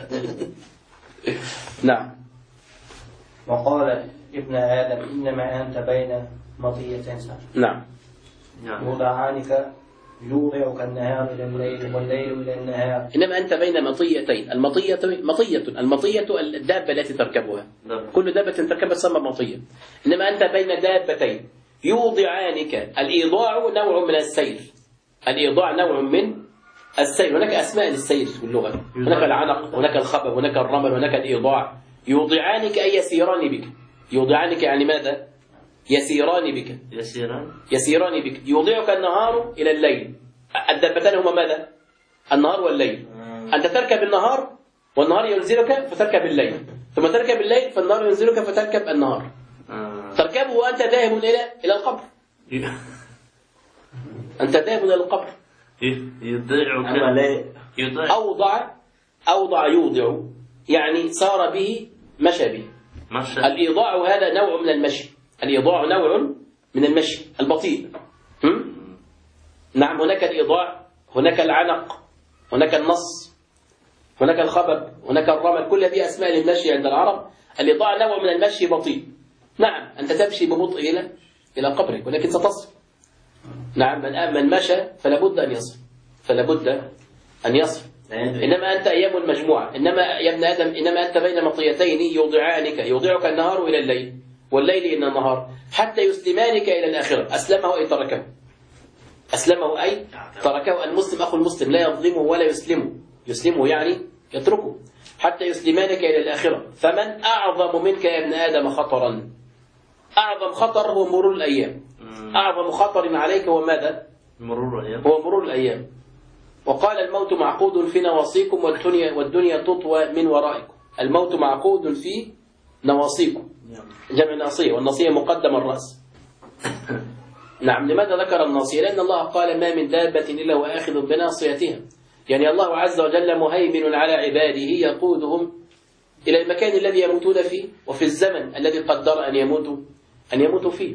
نعم. وقال ابن آدم إنما أنت بين مطيتين. نعم. يوضعانك يوضعك النهار إلى الليل والليل إلى النهار. إنما أنت بين مطيتين. المطية الدابة التي تركبها. كل دابة تركبها تسمى مطية. إنما أنت بين دابتين يوضعانك. الإيضاع نوع من السير. الإيضاع نوع من السير. هناك أسماء للسير في اللغة. هناك العنق، هناك الخبب، هناك الرمل، هناك الإيضاع. يوضعانك أي يسيران بك. يوضعانك يعني ماذا؟ يسيران بك. يسيران بك. يوضعك النهار إلى الليل. الدابتان هما ماذا؟ النهار والليل. أنت تركب النهار والنهار ينزلك فتركب الليل، ثم تركب الليل فالنهار ينزلك فتركب النهار. تركبه وأنت ذاهب إلى القبر. أنت ذاهب إلى القبر. أوضع يوضع يعني سار به، مشى به. الإيضاع هذا نوع من المشي. الإيضاع نوع من المشي البطيء. نعم. هناك الإيضاع، هناك العنق، هناك النص، هناك الخبب، هناك الرمل. كل هذه أسماء للمشي عند العرب. الإيضاع نوع من المشي بطيء. نعم. أنت تمشي ببطء إلى قبرك ولكن ستصل. نعم. من مشى فلا بد أن يصل. إنما أنت أيام مجموعة. إنما يا ابن آدم إنما أنت بين مطيتين يوضعانك. يوضعك النهار إلى الليل والليل إلى النهار حتى يسلمانك إلى الآخرة. أسلمه أي تركه. أسلمه أي تركه. المسلم أخو المسلم لا يظلمه ولا يسلمه. يسلمه يعني يتركه حتى يسلمانك إلى الآخرة. فمن أعظم منك يا ابن آدم خطرا؟ أعظم خطر هو مرور الأيام. أعظم خطر عليك هو ماذا؟ هو مرور الأيام. وقال الموت معقود في نواصيكم والدنيا تطوى من ورائكم. الموت معقود في نواصيكم، جمع ناصية، والناصية مقدم الرأس. نعم. لماذا ذكر الناصية؟ لأن الله قال ما من دابة إلا وآخذ بناصيتها. يعني الله عز وجل مهيمن على عباده يقودهم إلى المكان الذي يموتون فيه وفي الزمن الذي قدر أن يموتوا فيه.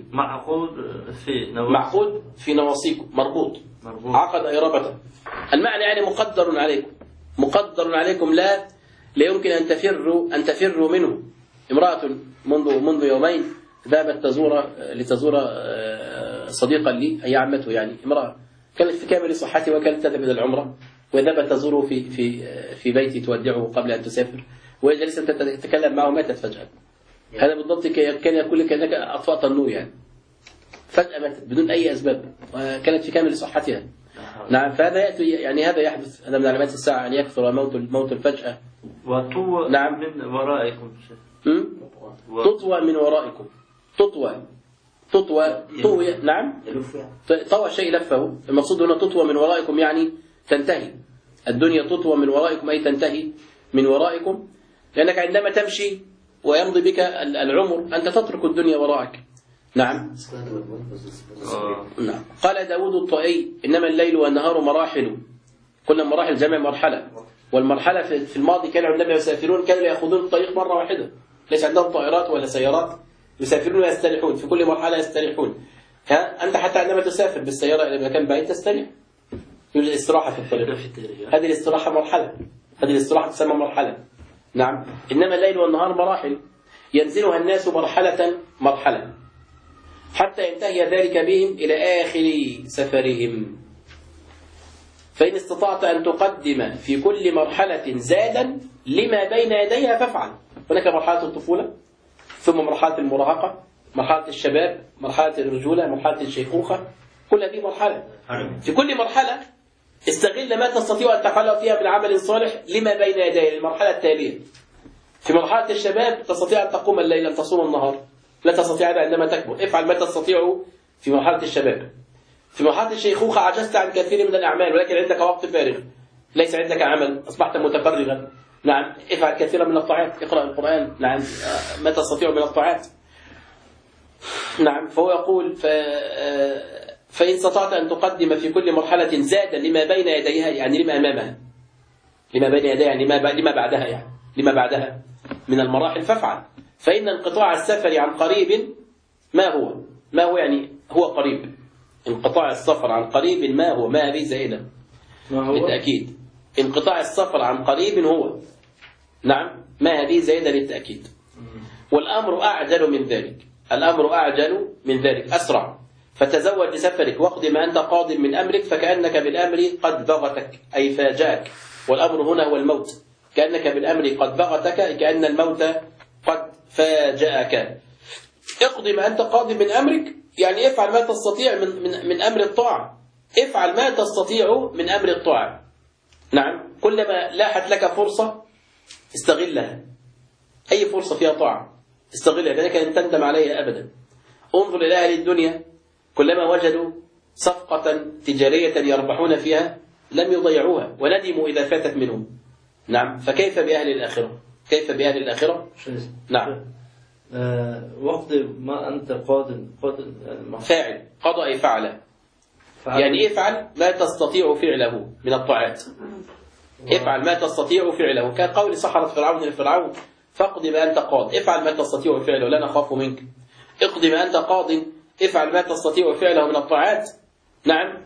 معقود في نواصيكم، مربوط. عقد أي ربطه. المعنى يعني مقدر عليكم لا يمكن أن تفروا منه. امرأة منذ يومين ذهبت لتزور صديقا لي، هي عمته يعني، امرأة كانت في كامل صحتها وكانت تذهب إلى العمرة وذهبت تزوره في بيتي تودعه قبل أن تسافر، وهي جالسة تتكلم معه ماتت فجأة. هذا بالضبط كان يقول لك أنك أطفأت النور يعني. فجأة ماتت بدون أي أسباب وكانت في كامل صحتها. نعم. فهذا يأتي يعني هذا يحدث. هذا من علامات الساعة أن يكثر موت الفجأة. نعم. من ورائكم تطوى من ورائكم. طوي نعم طوى شيء لفه. المقصود هنا تطوى من ورائكم يعني تنتهي الدنيا، تطوى من ورائكم أي تنتهي من ورائكم، لأنك عندما تمشي ويمضي بك العمر أنت تترك الدنيا وراءك. نعم. نعم. قال داود الطائي إنما الليل والنهار مراحل، كنا مراحل جمع مرحلة، والمرحلة في الماضي كانوا عندما يسافرون كانوا يأخذون الطريق مرة واحدة، ليس عندهم طائرات ولا سيارات، يسافرون ويستريحون في كل مرحلة يستريحون. أنت حتى عندما تسافر بالسيارة إلى مكان بعيد تستريح، يوجد استراحة في الطريق، هذه الاستراحة مرحلة، هذه الاستراحة تسمى مرحلة. نعم. إنما الليل والنهار مراحل ينزلها الناس مرحلة مرحلة حتى ينتهي ذلك بهم إلى آخر سفرهم. فإن استطعت أن تقدم في كل مرحلة زادا لما بين يديها فافعل. هناك مرحلة الطفولة، ثم مرحلة المراهقة، مرحلة الشباب، مرحلة الرجولة، مرحلة الشيخوخة، كل هذه مرحلة. في كل مرحلة استغل ما تستطيع أن تفعله فيها من عمل صالح لما بين يديها المرحلة التالية. في مرحلة الشباب تستطيع أن تقوم الليل، أن تصوم النهار، لا تستطيع هذا عندما تكبر، افعل ما تستطيع في مرحلة الشباب. في مرحلة الشيخوخة عجزت عن كثير من الأعمال ولكن عندك وقت فارغ، ليس عندك عمل، أصبحت متفرغا، نعم، افعل كثيرا من الطاعات، اقرأ القرآن، نعم، ما تستطيع من الطاعات. نعم. فهو يقول فإن استطعت أن تقدم في كل مرحلة زادا لما بين يديها يعني لما أمامها، لما بين يديها يعني لما بعدها، يعني لما بعدها من المراحل فافعل. فإن انقطاع السفر عن قريب ما هو يعني هو قريب. انقطاع السفر عن قريب ما هو، ما هذه زائدة للتأكيد. انقطاع السفر عن قريب هو، نعم، ما هذه زائدة للتأكيد. والأمر أعجل من ذلك، الأمر أعجل من ذلك، أسرع. فتزود لسفرك واقض ما أنت قاض من أمرك فكأنك بالأمر قد بغتك أي فاجأك. والأمر هنا هو الموت، كأنك بالأمر قد بغتك كأن الموت قد فاجأك. اقض ما أنت قاض من أمرك يعني افعل ما تستطيع من أمر الطاعة، افعل ما تستطيع من أمر الطاعة. نعم. كلما لاحت لك فرصة استغلها، أي فرصة فيها طاعة استغلها، لذلك لن تندم عليها أبدا. انظر إلى أهل الدنيا كلما وجدوا صفقة تجارية يربحون فيها لم يضيعوها وندموا إذا فاتت منهم. نعم. فكيف بأهل الآخرة؟ كيف بأهل الآخرة؟ نعم. وقت ما أنت قاض فاعل، قضى أي فعل، يعني افعل ما تستطيع فعله من الطاعات، افعل ما تستطيع فعله. كان قول سحرة فرعون لفرعون فاقض ما أنت قاض، افعل ما تستطيع فعله لا نخاف منك. اقض ما أنت قاض، افعل ما تستطيع فعله من الطاعات. نعم.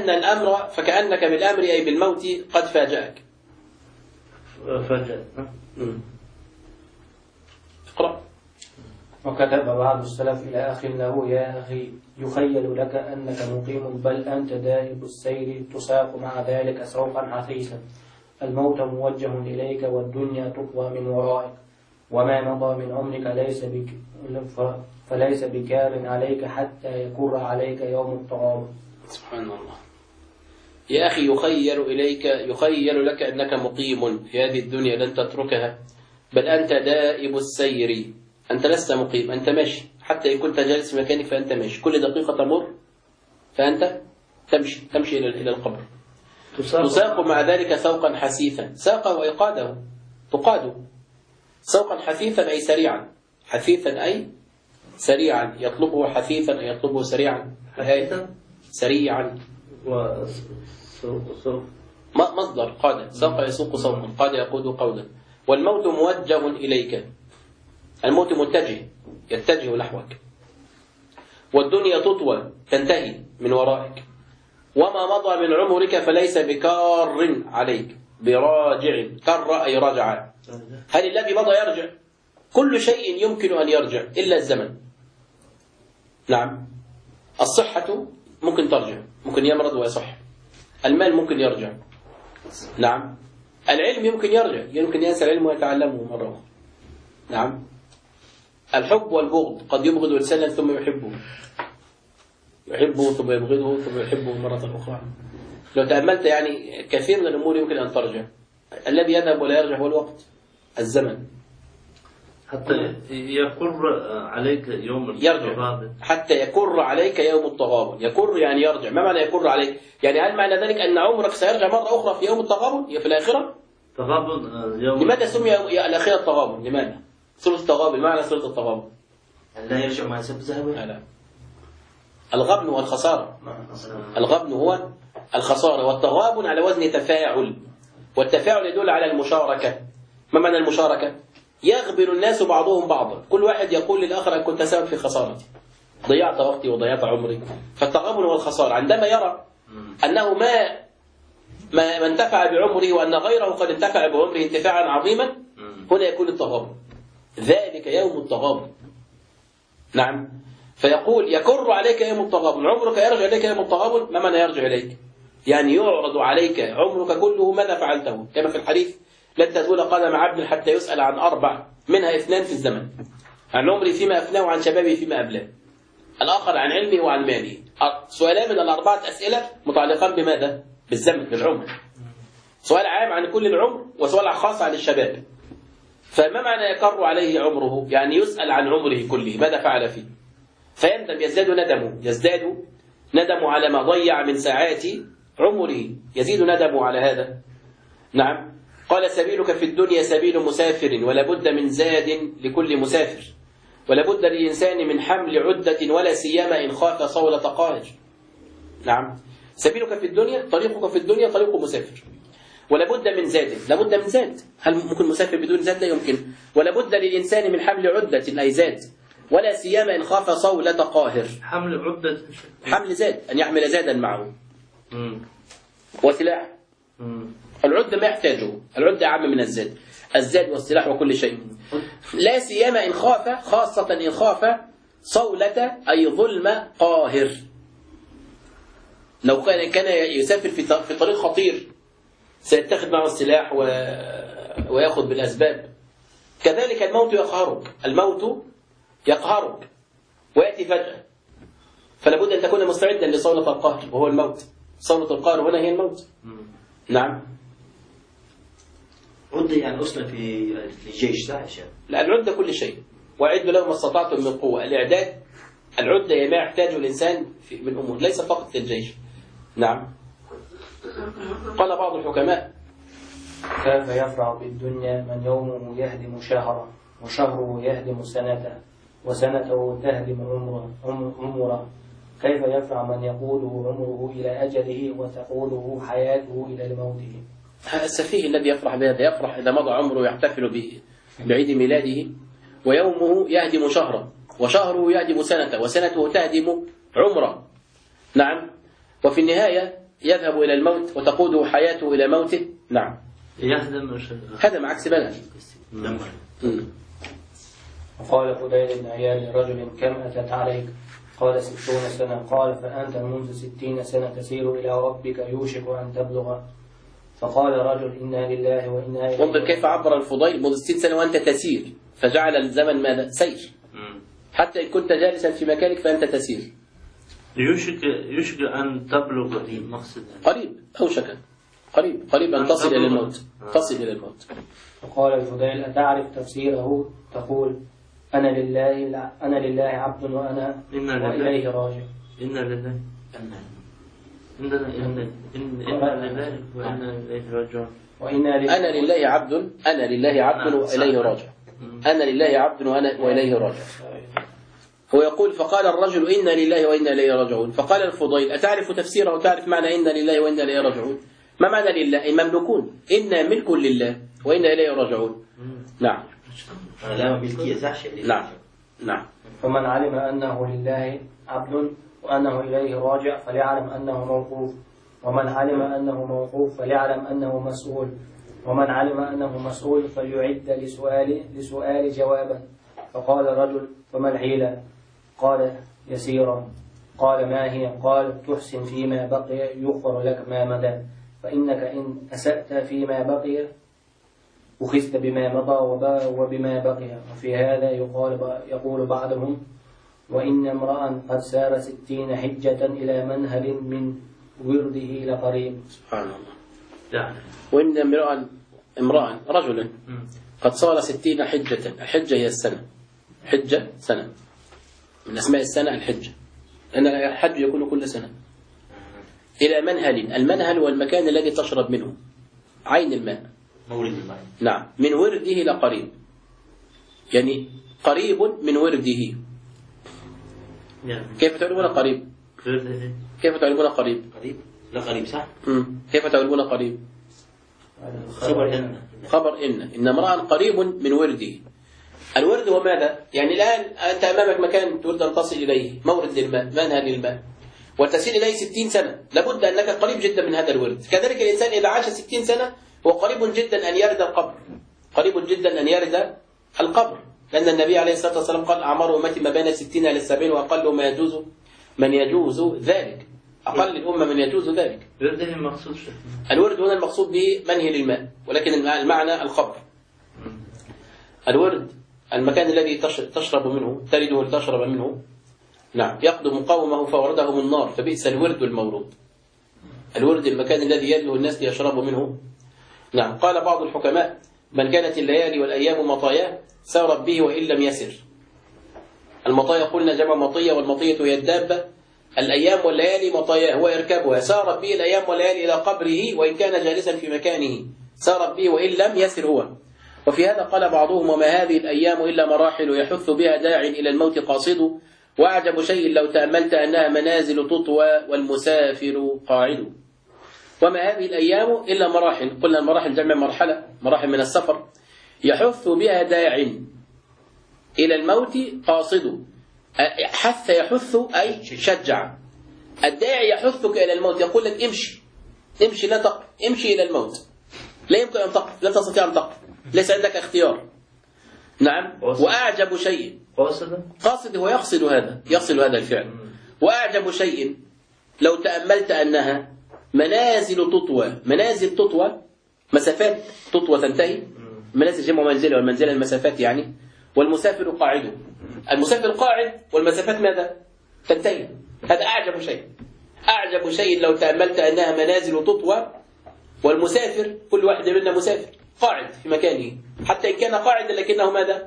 فكأنك بالأمر أي بالموت قد فاجأك. اقرأ. وكتب بعض السلف إلى أخ له يا أخي يخيل لك أنك مقيم بل أنت دائب السير تساق مع ذلك سوقا حثيثا. الموت موجه إليك والدنيا تطوى من ورائك، وما مضى من عمرك فليس بكار عليك حتى يكر عليك يوم التغابن. سبحان الله. يا أخي يخيل لك أنك مقيم في هذه الدنيا لن تتركها، بل أنت دائب السير، أنت لست مقيم، أنت ماشي، حتى إن كنت جالس في مكانك فأنت ماشي، كل دقيقة تمر فأنت تمشي إلى القبر. تساق مع ذلك سوقا حثيثا، ساقه وإيقاده، تقاد سوقا حثيثا أي سريعا، حثيثا أي سريعا، يطلبه حثيثا أي يطلبه سريعا، سريعا مصدر قاد، ساق يسوق سوقا، قاد يقود قودا. والموت موجه إليك، الموت متجه يتجه نحوك، والدنيا تطوى تنتهي من ورائك، وما مضى من عمرك فليس بكار عليك، براجع، كر أي رجع. هل الذي مضى يرجع؟ كل شيء يمكن أن يرجع إلا الزمن. نعم. الصحة ممكن ترجع، ممكن يمرض ويصح. المال ممكن يرجع. نعم. العلم يمكن يرجع، يمكن ينسى العلم ويتعلمه مرة أخرى. نعم. الحب والبغض، قد يبغض إنسانا ثم يحبه ثم يبغضه ثم يحبه مرة أخرى. لو تأملت يعني كثير من الأمور يمكن أن ترجع. الذي يذهب ولا يرجع هو الوقت، الزمن. حتى يكر عليك يوم التغابن، حتى يكر عليك يوم التغابن. يكر يعني يرجع. ما معنى يكر عليك؟ يعني هل معنى ذلك أن عمرك سيرجع مرة أخرى في يوم التغابن في الآخرة؟ تغابن يوم. لماذا سمي الآخرة التغابن؟ لماذا؟ سورة التغابن، معنى سورة التغابن لا يرجع ما يسب ذهبه. لا، الغبن هو الخسارة. الغبن هو الخسارة، والتغابن على وزن تفاعل، والتفاعل يدل على المشاركة. ما معنى المشاركة؟ يغبن الناس بعضهم بعضا، كل واحد يقول للآخر أن كنت سبب في خسارتي، ضيعت وقتي وضيعت عمري. فالتغابن هو الخسارة. عندما يرى أنه ما انتفع بعمره وأن غيره قد انتفع بعمره انتفاعا عظيما، هنا يكون التغابن. ذلك يوم التغابن. نعم. فيقول يكر عليك يوم التغابن، عمرك يرجع إليك يوم التغابن. ما معنى يرجع إليك؟ يعني يعرض عليك عمرك كله ماذا فعلته، كما في الحديث: لن تزول قدم عبد حتى يسأل عن 4، منها 2 في الزمن: عن عمري فيما أفناه، وعن شبابي فيما أبلاه. الآخر عن علمه وعن ماله. سؤالان من ال4 أسئلة متعلقان بماذا؟ بالزمن، بالعمر. سؤال عام عن كل العمر، وسؤال خاص عن الشباب. فما معنى يكر عليه عمره؟ يعني يسأل عن عمره كله ماذا فعل فيه، فيندم، يزداد ندم على ما ضيع من ساعات عمره، يزيد ندمه على هذا. نعم. قال: سبيلك في الدنيا سبيل مسافر، ولا بد من زاد لكل مسافر، ولا بد للإنسان من حمل عدة، ولا سيما إن خاف صولة قاهر. نعم. سبيلك في الدنيا، طريقك في الدنيا طريق مسافر، ولا بد من زاد. لا بد من زاد. هل ممكن مسافر بدون زاد؟ لا يمكن. ولا بد للإنسان من حمل عدة أي زاد، ولا سيما إن خاف صولة قاهر. حمل عدة، حمل زاد، أن يحمل زادا معه وسلاح. العدة ما يحتاجه، العدة أعم من الزاد. الزاد والسلاح وكل شيء. لا سيما إن خاف، خاصة إن خاف صولة أي ظلم قاهر. لو كان يسافر في طريق خطير سيتخذ معه السلاح ويأخذ بالأسباب. كذلك الموت يقهرك، الموت يقهرك ويأتي فجأة، فلا بد أن تكون مستعدا لصولة القهر، وهو الموت. صولة القهر هنا هي الموت. نعم. عدة يعني أصلا في الجيش صح يا شيخ؟ لا، العدة كل شيء. وأعدوا له ما استطعتم من قوة. الإعداد، العدة هي ما يحتاجه الإنسان من أمور، ليس فقط للجيش. نعم. قال بعض الحكماء: كيف يفرح بالدنيا من يومه يهدم شهره، وشهره يهدم سنته، وسنته تهدم عمره. كيف يفرح من يقوله عمره إلى أجله، وتقوله حياته إلى موته. السفيه الذي يفرح بهذا، يفرح إذا مضى عمره يحتفل بعيد ميلاده، ويومه يهدم شهره، وشهره يهدم سنته، وسنته تهدم عمره. نعم. وفي النهاية يذهب إلى الموت، وتقوده حياته إلى موته. نعم. هذا عكس بلد. وقال فضيل بن عياد لرجل: كم أتت عليك؟ قال 60 سنة. قال: فأنت منذ 60 سنة تسير إلى ربك يوشك أن تبلغ. فقال رجل: إنا لله وإنا إليه. انظر كيف عبر الفضيل: منذ 60 سنة وأنت تسير، فجعل الزمن ماذا؟ سير. حتى إن كنت جالسا في مكانك فأنت تسير. يوشك أن تبلغ المقصد، قريب، أوشك، قريب أن تصل إلى الموت. تصل إلى الموت. فقال الفضيل: أتعرف تفسيره؟ تقول: أنا لله عبد وأنا وإليه راجع. إنا لله وإنا إليه راجعون. أنا لله عبد وإليه راجع. أنا لله عبد وإليه راجع. هو يقول: فقال الرجل: إنا لله وإنا إليه راجعون. فقال الفضيل: أتعرف تفسيره وتعرف معنى إنا لله وإنا إليه راجعون؟ ما معنى لله؟ مملوكون، إنا ملك لله وإنا إليه راجعون. نعم. لا ملكية زعش. نعم. فمن علم أنه لله عبد وأنه إليه راجع فليعلم أنه موقوف، ومن علم أنه موقوف فليعلم أنه مسؤول، ومن علم أنه مسؤول فليعد لسؤال جوابا. فقال الرجل: فما الحيلة؟ قال: يسيرا. قال: ما هي؟ قال: تحسن فيما بقي يغفر لك ما مدى، فإنك إن أسأت فيما بقي أخذت بما مضى وبما بقي. وفي هذا يقول بعضهم: وإن امرأ قد سار 60 حجة إلى منهل من ورده لقريب. سبحان الله. وإن امرأ رجلا قد صار 60 حجة. الحجة هي السنة، حجة سنة، من أسماء السنة الحجة، أن الحج يكون كل سنة. إلى منهل، المنهل هو المكان الذي تشرب منه، عين الماء، مورد الماء. نعم. من ورده لقريب، يعني قريب من ورده. كيف تعلمون قريب؟ كيف تعلمون قريب؟ قريب لا قريب صح؟ كيف تعلمون قريب؟ خبر إن امرأ قريب من ورده. الورد هو ماذا؟ يعني الآن أنت أمامك مكان تريد أن تصل إليه، مورد للماء، منهل للماء، وتسير إليه 60 سنة، لابد أنك قريب جدا من هذا الورد. كذلك الإنسان إذا عاش 60 سنة هو قريب جدا أن يرد القبر، قريب جدا أن يرد القبر، لأن النبي عليه الصلاة والسلام قال أعمار أمتي ما بين 60 إلى 70، وأقل ما يجوز من يجوز ذلك، أقل الأمة من يجوز ذلك. الورد المقصود الورد هنا المقصود به منهل الماء، ولكن المعنى القبر. الورد المكان الذي تشرب منه، ترده لتشرب منه، نعم. يقدم قومه فوردهم النار، فبئس الورد المورود. الورد المكان الذي يرده الناس ليشربوا منه، نعم. قال بعض الحكماء من كانت الليالي والأيام مطاياه سارت به وإن لم يسر. المطايا قلنا جمع مطية، والمطية هي الدابة. الأيام والليالي مطاياه هو يركبها، سارت به الأيام والليالي إلى قبره وإن كان جالسا في مكانه، سارت به وإن لم يسر هو. وفي هذا قال بعضهم وما هذه الأيام إلا مراحل يحث بها داع إلى الموت قاصد، وأعجب شيء لو تأملت أنها منازل تطوى والمسافر قاعد. وما هذه الأيام إلا مراحل، قلنا المراحل جمع مرحلة، مراحل من السفر، يحث بها داع إلى الموت قاصد. حث يحث أي شجع. الداعي يحثك إلى الموت، يقول لك امشي امشي، لا تقف، امشي إلى الموت، لا يمكن أن تقف، لا تستطيع أن تقف، ليس عندك اختيار. نعم. وأعجب شيء، قاصد هو يقصد هذا الفعل. وأعجب شيء لو تأملت أنها منازل تطوى. منازل تطوى، مسافات تطوى تنتهي، منازل جمع منزلة، والمنزلة المسافات يعني. والمسافر قاعد، المسافر قاعد والمسافات ماذا؟ تنتهي. هذا أعجب شيء. أعجب شيء لو تأملت أنها منازل تطوى، والمسافر كل واحد منا مسافر قاعد في مكانه، حتى إن كان قاعدا لكنه ماذا؟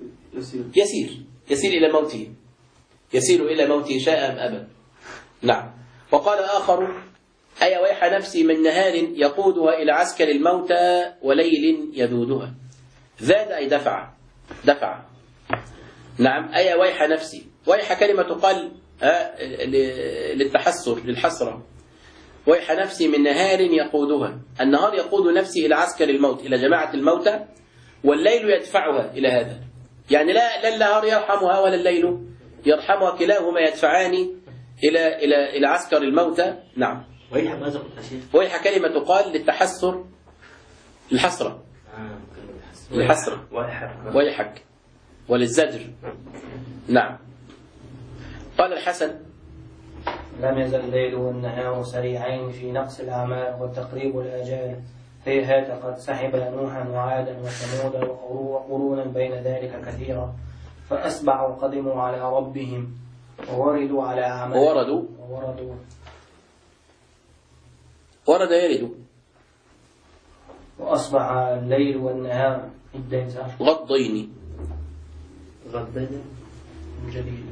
يسير إلى موته، يسير إلى موته شاء أم أبى. نعم. وقال آخر أي ويح نفسي من نهار يقودها إلى عسكر الموتى وليل يذودها. ذاد أي دفع. نعم. أي ويح نفسي، ويح كلمة تقال للتحسر، للحسرة. ويح نفسي من نهار يقودها، النهار يقود نفسي إلى عسكر الموت، إلى جماعة الموتى، والليل يدفعها إلى هذا. يعني لا النهار يرحمها ولا الليل يرحمها، كلاهما يدفعان إلى عسكر الموتى. نعم. ويح ماذا قلت شيخ؟ ويح كلمة تقال للتحسر، الحسرة، الحسرة، ويحك، وللزجر. نعم. قال الحسن لم يزل الليل والنهار سريعين في نقص الأعمال وتقريب الآجال، هيهات قد سحب نوحا وعادا وثمودا وقرونا بين ذلك كثيرا، فأسبعوا قدموا على ربهم ووردوا على أعمالهم ورد يرد. وأصبح الليل والنهار غضين جديد،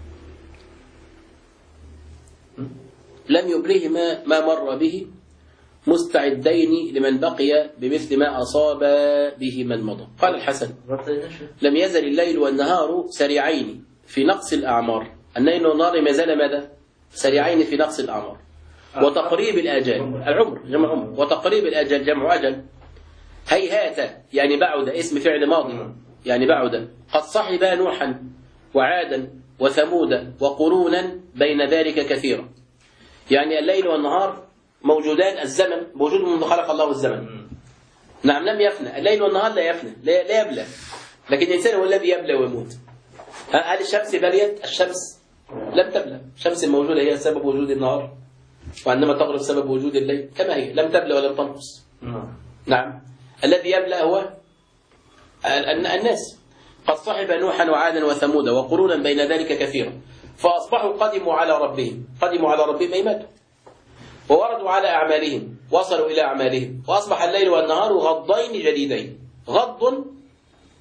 لم يبلهما ما مر به، مستعدين لمن بقي بمثل ما أصاب به من مضى. قال الحسن لم يزل الليل والنهار سريعين في نقص الأعمار. الليل والنهار ما زال ماذا؟ سريعين في نقص الأعمار وتقريب الآجال. العمر جمع عمر، وتقريب الآجال جمع أجل. هيهات يعني بعد، اسم فعل ماضي يعني بعد. قد صحب نوحا وعادا وثمود وقرونا بين ذلك كثيرا. يعني الليل والنهار موجودان، الزمن موجود منذ خلق الله الزمن. نعم. لم يفنى الليل والنهار، لا يفنى، لا يبلى، لكن الإنسان هو الذي يبلى ويموت. هل الشمس بليت؟ الشمس لم تبلى، الشمس الموجودة هي سبب وجود النهار، وعندما تغرب سبب وجود الليل كما هي، لم تبلى ولم تنقص. نعم. الذي يبلى هو الناس. قد صحب نوحا وعادا وثمود وقرونا بين ذلك كثيرا، فأصبحوا قدموا على ربهم أي ماتوا، ووردوا على أعمالهم، وصلوا إلى أعمالهم، وأصبح الليل والنهار غضين جديدين. غض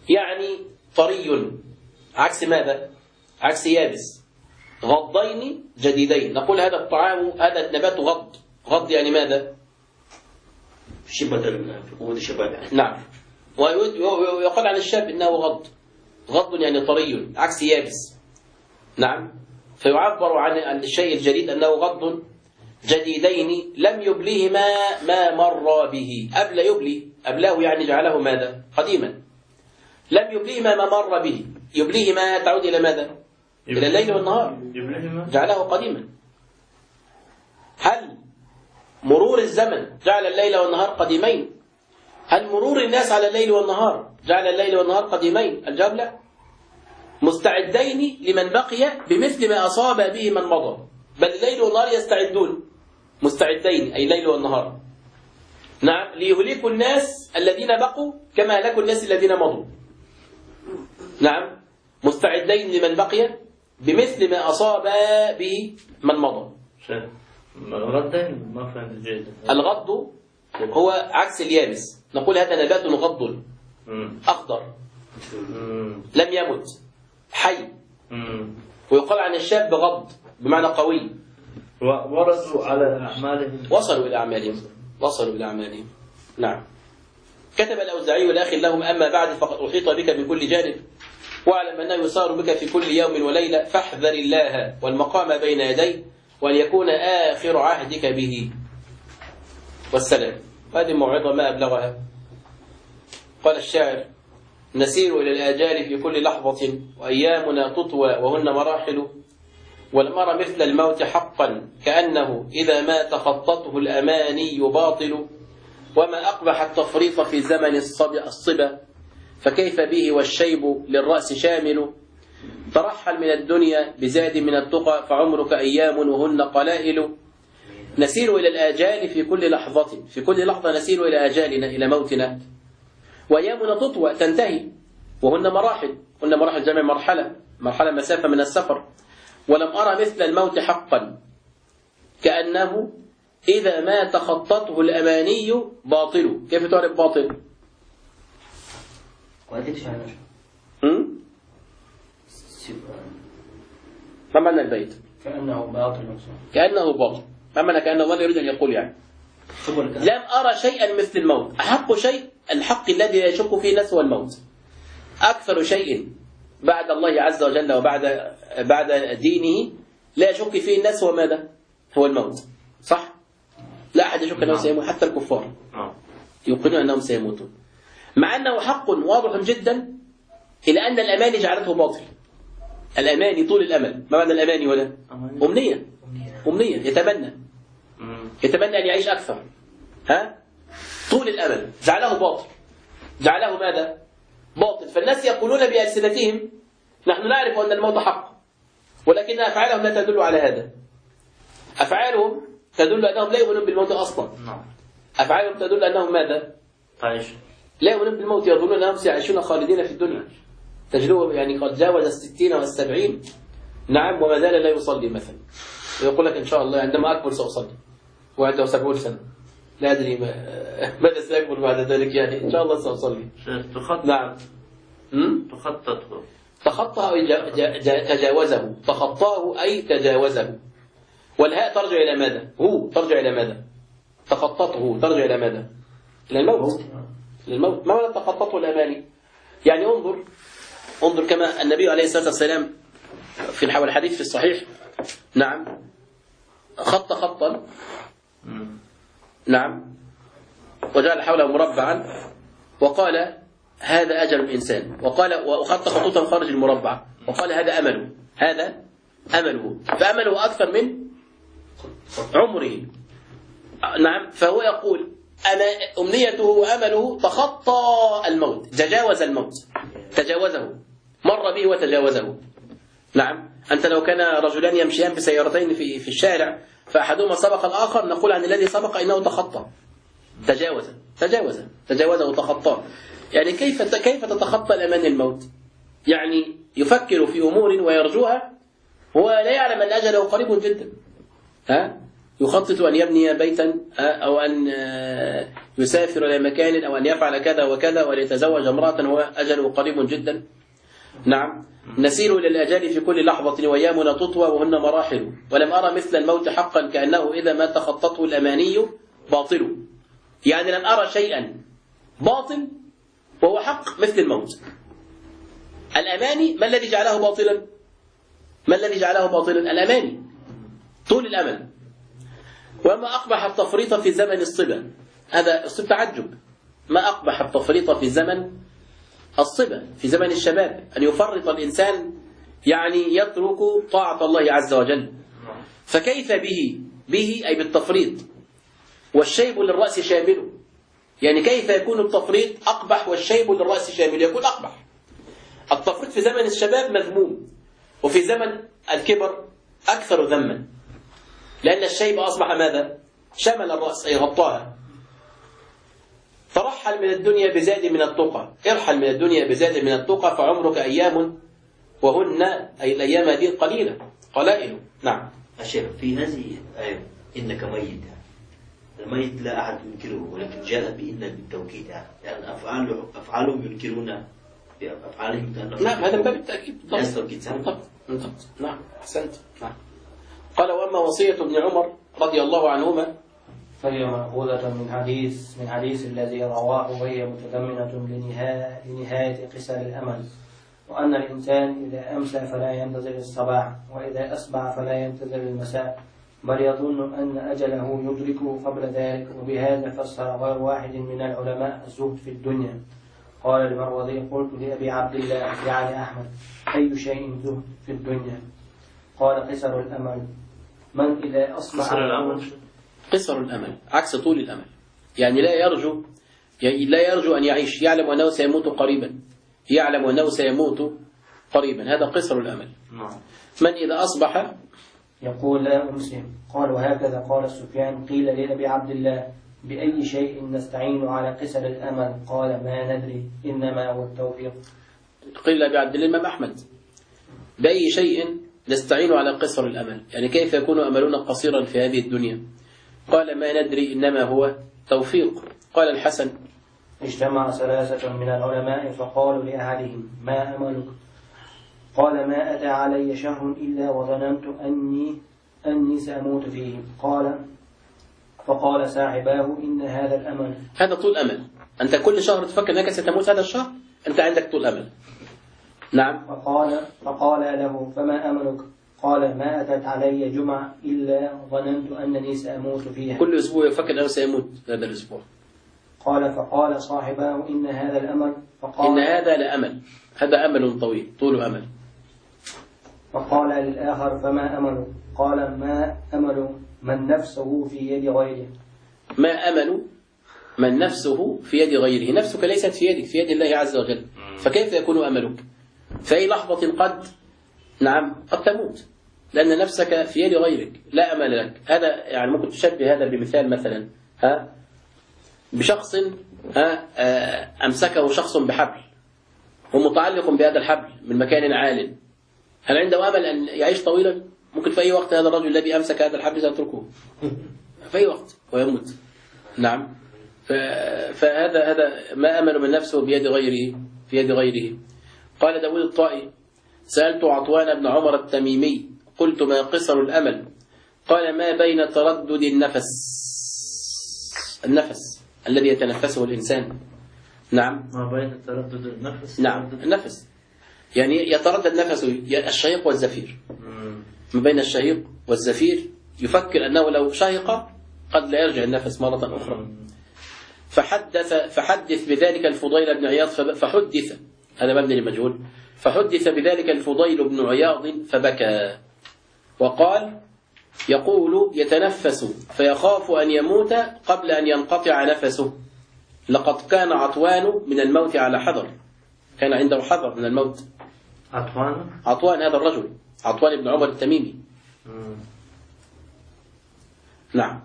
يعني طري، عكس ماذا؟ عكس يابس. غضين جديدين، نقول هذا الطعام، هذا النبات غض. غض يعني ماذا؟ شبه. نعم. ويقال عن الشاب إنه غض. غض يعني طري، عكس يابس. نعم. فيعبر عن الشيء الجديد أنه غض جديدين لم يبليهما ما مر به. أبلى يبلي، أبلاه يعني جعله ماذا؟ قديما. لم يبليهما ما مر به. يبليهما تعود إلى ماذا؟ إلى الليل والنهار. جعله قديما. هل مرور الزمن جعل الليل والنهار قديمين؟ هل مرور الناس على الليل والنهار جعل الليل والنهار قديمين؟ الجواب لا. مستعدين لمن بقي بمثل ما أصاب به من مضى، بل الليل والنهار يستعدون. مستعدين أي الليل والنهار. نعم، ليهلكوا الناس الذين بقوا كما هلكوا الناس الذين مضوا. نعم، مستعدين لمن بقي بمثل ما أصاب به من مضى. الغض هو عكس اليابس، نقول هذا نبات غض أخضر لم يمت حي. ويقال عن الشاب غض بمعنى قوي. ورثوا على أعمالهم، وصلوا إلى أعمالهم. نعم. كتب الأوزاعي والأخ لهم: أما بعد فقد أحيط بك من كل جانب، واعلم أنه يصار بك في كل يوم وليلة، فاحذر الله والمقام بين يديه، وأن يكون آخر عهدك به. والسلام. هذه موعظة ما أبلغها. قال الشاعر: نسير إلى الآجال في كل لحظة، وأيامنا تطوى وهن مراحل، ولم أرى مثل الموت حقا، كأنه إذا ما تخطته الأماني باطل، وما أقبح التفريط في زمن الصبا، فكيف به والشيب للرأس شامل. ترحل من الدنيا بزاد من التقى، فعمرك أيام وهن قلائل. نسير إلى الآجال في كل لحظة، في كل لحظة نسير إلى آجالنا، إلى موتنا. وأيامنا تطوى تنتهي، وهن مراحل. هن مراحل جمع مرحلة مسافة من السفر. ولم أرى مثل الموت حقا، كأنه إذا ما تخطته الأماني باطل. كيف تعرف باطل؟ ما معنى البيت؟ كأنه باطل. كأنه باطل. ما معنى كأنه باطل؟ يريد أن يقول يعني لم أرى شيئا مثل الموت. أحق شيء الحق الذي لا يشك فيه الناس هو الموت. أكثر شيء بعد الله عز وجل وبعد دينه لا يشك فيه الناس هو ماذا؟ هو الموت. صح؟ لا أحد يشك أنه سيموت، حتى الكفار يوقنون أنهم سيموتون، مع أنه حق واضح جدا، إلى أن الأماني جعلته باطل. الأماني طول الأمل. ما معنى الأماني ولا؟ أمنية يتمنى أن يعيش أكثر. طول الأمل جعله باطل، جعله ماذا؟ باطل. فالناس يقولون بألسنتهم: نحن نعرف أن الموت حق، ولكن أفعالهم لا تدل على هذا. أفعالهم تدل أنهم لا يؤمنون بالموت أصلا. أفعالهم تدل أنهم ماذا؟ لا يؤمنون بالموت، يظنون أنهم سيعيشون خالدين في الدنيا. تجلوه يعني قد جاوز 60 و70. نعم، وما زال لا يصلي مثلا، ويقول لك إن شاء الله عندما أكبر سأصلي، وعنده 70 سنة، لا أدري ماذا سيكبر بعد ذلك، يعني إن شاء الله سأصلي. نعم. تخطى أي تجاوزه. تخطاه أي تجاوزه. والهاء ترجع إلى ماذا؟ هو ترجع إلى ماذا؟ تخطته ترجع إلى ماذا؟ إلى الموت. للموت. ما معنى تخطته الأماني؟ يعني انظر كما النبي عليه الصلاة والسلام في الحديث في الصحيح. نعم، خط خطا. نعم، وجعل حوله مربعا، وقال: هذا أجل الإنسان. وخط خطوطا خارج المربع، وقال: هذا أمله. فأمله أكثر من عمره. نعم، فهو يقول: أمنيته وأمله تخطى الموت، تجاوز الموت، تجاوزه، مر به وتجاوزه. نعم، أنت لو كان رجلان يمشيان بسيارتين في الشارع، فأحدهما سبق الآخر، نقول عن الذي سبق إنه تخطى، تجاوزه وتخطاه. يعني كيف تتخطى الأمان الموت؟ يعني يفكر في أمور ويرجوها، هو لا يعلم أن أجله قريب جدا. يخطط أن يبني بيتا أو أن يسافر إلى مكان أو أن يفعل كذا وكذا وليتزوج امرأة هو أجله قريب جدا. نعم. نسير إلى الأجال في كل لحظة وأيامنا تطوى وهن مراحل، ولم أرى مثل الموت حقا كأنه إذا ما تخطته الأماني باطل. يعني لم أرى شيئا باطل وهو حق مثل الموت. الأماني ما الذي جعله باطلا؟ ما الذي جعله باطلا؟ الأماني، طول الأمل. وما أقبح التفريط في زمن الصبا، هذا أسلوب تعجب. ما أقبح التفريط في زمن الصبا، في زمن الشباب، أن يفرط الإنسان يعني يترك طاعة الله عز وجل. فكيف به أي بالتفريط، والشيب للرأس شامل. يعني كيف يكون التفريط أقبح والشيب للرأس شامل؟ يكون أقبح. التفريط في زمن الشباب مذموم، وفي زمن الكبر أكثر ذما، لأن الشيب أصبح ماذا؟ شمل الرأس أي غطاها. فرحل من الدنيا بزاد من التقى، ارحل من الدنيا بزاد من التقى فعمرك أيام وهن أي الأيام هذه قليلة قلائل. نعم. الشيخ في هذه الآية إنك ميت، الميت لا أحد ينكره، ولكن جاء بإن بالتوكيد، يعني أفعالهم ينكرون بأفعالهم كأنهم. نعم هذا من باب التأكيد. بالضبط. نعم أحسنت. نعم. قال وأما وصية ابن عمر رضي الله عنهما فهي مأخوذة من حديث الذي رواه، وهي متضمنة لنهاية قصر الأمل، وأن الإنسان إذا أمسى فلا ينتظر الصباح، وإذا أصبح فلا ينتظر المساء، بل يظن أن أجله يدركه قبل ذلك. وبهذا فسر غير واحد من العلماء الزهد في الدنيا. قال المروزي قلت لأبي عبد الله يعني أحمد أي شيء زهد في الدنيا؟ قال قصر الأمل. من إذا أصبح قصر الأمل عكس طول الأمل، يعني لا يرجو أن يعيش، يعلم أنه سيموت قريبا، هذا قصر الأمل. من إذا أصبح يقول لا أمسي. قال وهكذا قال سفيان. قيل لأبي عبد الله بأي شيء نستعين على قصر الأمل؟ قال ما ندري، إنما هو التوفيق. قيل لأبي عبد الله الإمام أحمد بأي شيء نستعين على قصر الأمل، يعني كيف يكون أملنا قصيرا في هذه الدنيا؟ قال ما ندري، إنما هو توفيق. قال الحسن اجتمع 3 من العلماء فقالوا لأحدهم ما أملك؟ قال ما أتى علي شهر إلا وظننت أني سأموت فيه. فقال صاحباه إن هذا الأمل. هذا طول أمل، أنت كل شهر تفكر أنك ستموت هذا الشهر، أنت عندك طول أمل. نعم. فقال له فما أملك؟ قال ما أتت علي جمعة إلا ظننت أنني سأموت فيها. كل أسبوع يفكر أنه سيموت هذا الأسبوع. فقال صاحباه إن هذا الأمل. إن هذا لأمل، هذا أمل طويل، طول أمل. فقال للآخر فما أمل؟ قال ما أمل من نفسه في يد غيره. ما أمل من نفسه في يد غيره، نفسك ليست في يدك، في يد الله عز وجل، فكيف يكون أملك؟ في أي لحظة قد تموت، لأن نفسك في يد غيرك، لا أمل لك. هذا يعني ممكن تشبه هذا بمثال مثلا بشخص أمسكه شخص بحبل ومتعلق بهذا الحبل من مكان عال، هل عنده أمل أن يعيش طويلا؟ ممكن في أي وقت هذا الرجل الذي أمسك هذا الحبل سيتركه في أي وقت ويموت. نعم. فهذا ما أمل من نفسه بيد غيره، في يد غيره. قال داود الطائي سألت عطوان بن عمر التميمي قلت ما قصر الأمل؟ قال ما بين تردد النفس الذي يتنفسه الإنسان. نعم. ما بين تردد النفس. نعم النفس، يعني يتردد نفسه الشهيق والزفير، ما بين الشهيق والزفير يفكر أنه لو شهق قد لا يرجع النفس مرة أخرى. فحدث بذلك الفضيل بن عياض فحدث، هذا مبني للمجهول، فحدث بذلك الفضيل بن عياض فبكى وقال يقول يتنفس فيخاف أن يموت قبل أن ينقطع نفسه، لقد كان عطوان من الموت على حذر، كان عنده حذر من الموت. عطوان هذا الرجل، عطوان بن عمر التميمي. نعم.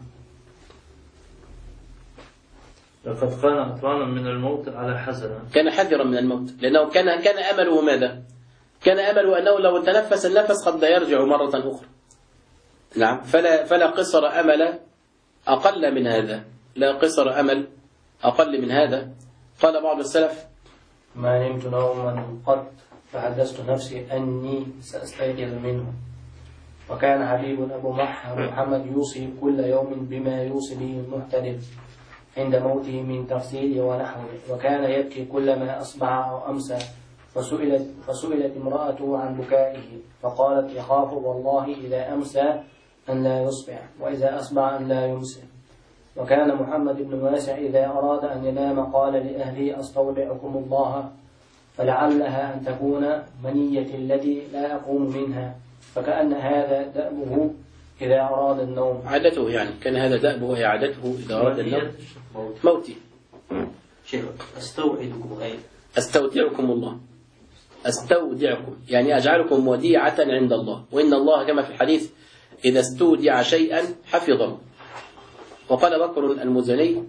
لقد كان عطوانا من الموت على حذر، كان حذرا من الموت، لأنه كان أمله ماذا؟ كان أمله أنه لو تنفس النفس قد لا يرجع مرة أخرى. نعم. فلا قصر أمل أقل من هذا، لا قصر أمل أقل من هذا. قال بعض السلف: ما نمت نوما قط فحدثت نفسي أني سأستيقظ منه. وكان حبيب أبو محمد يوصي كل يوم بما يوصي به المحتدث عند موته من تغسيل ونحوه، وكان يبكي كلما أصبح أو أمسى. فسئلت امرأته عن بكائه فقالت: يخاف والله إذا أمسى أن لا يصبح، وإذا أصبح أن لا يمسي. وكان محمد بن واسع إذا أراد أن ينام قال لأهله: أستودعكم الله، فلعلها أن تكون منيتي التي لا أقوم منها. فكأن هذا دأبه إذا أراد النوم، عادته يعني، كان هذا دأبه وهي عادته إذا أراد النوم. موتي. شيخ أستودعكم غير أستودعكم الله، أستودعكم يعني أجعلكم وديعة عند الله، وإن الله كما في الحديث إذا استودع شيئا حفظه. وقال بكر المزني: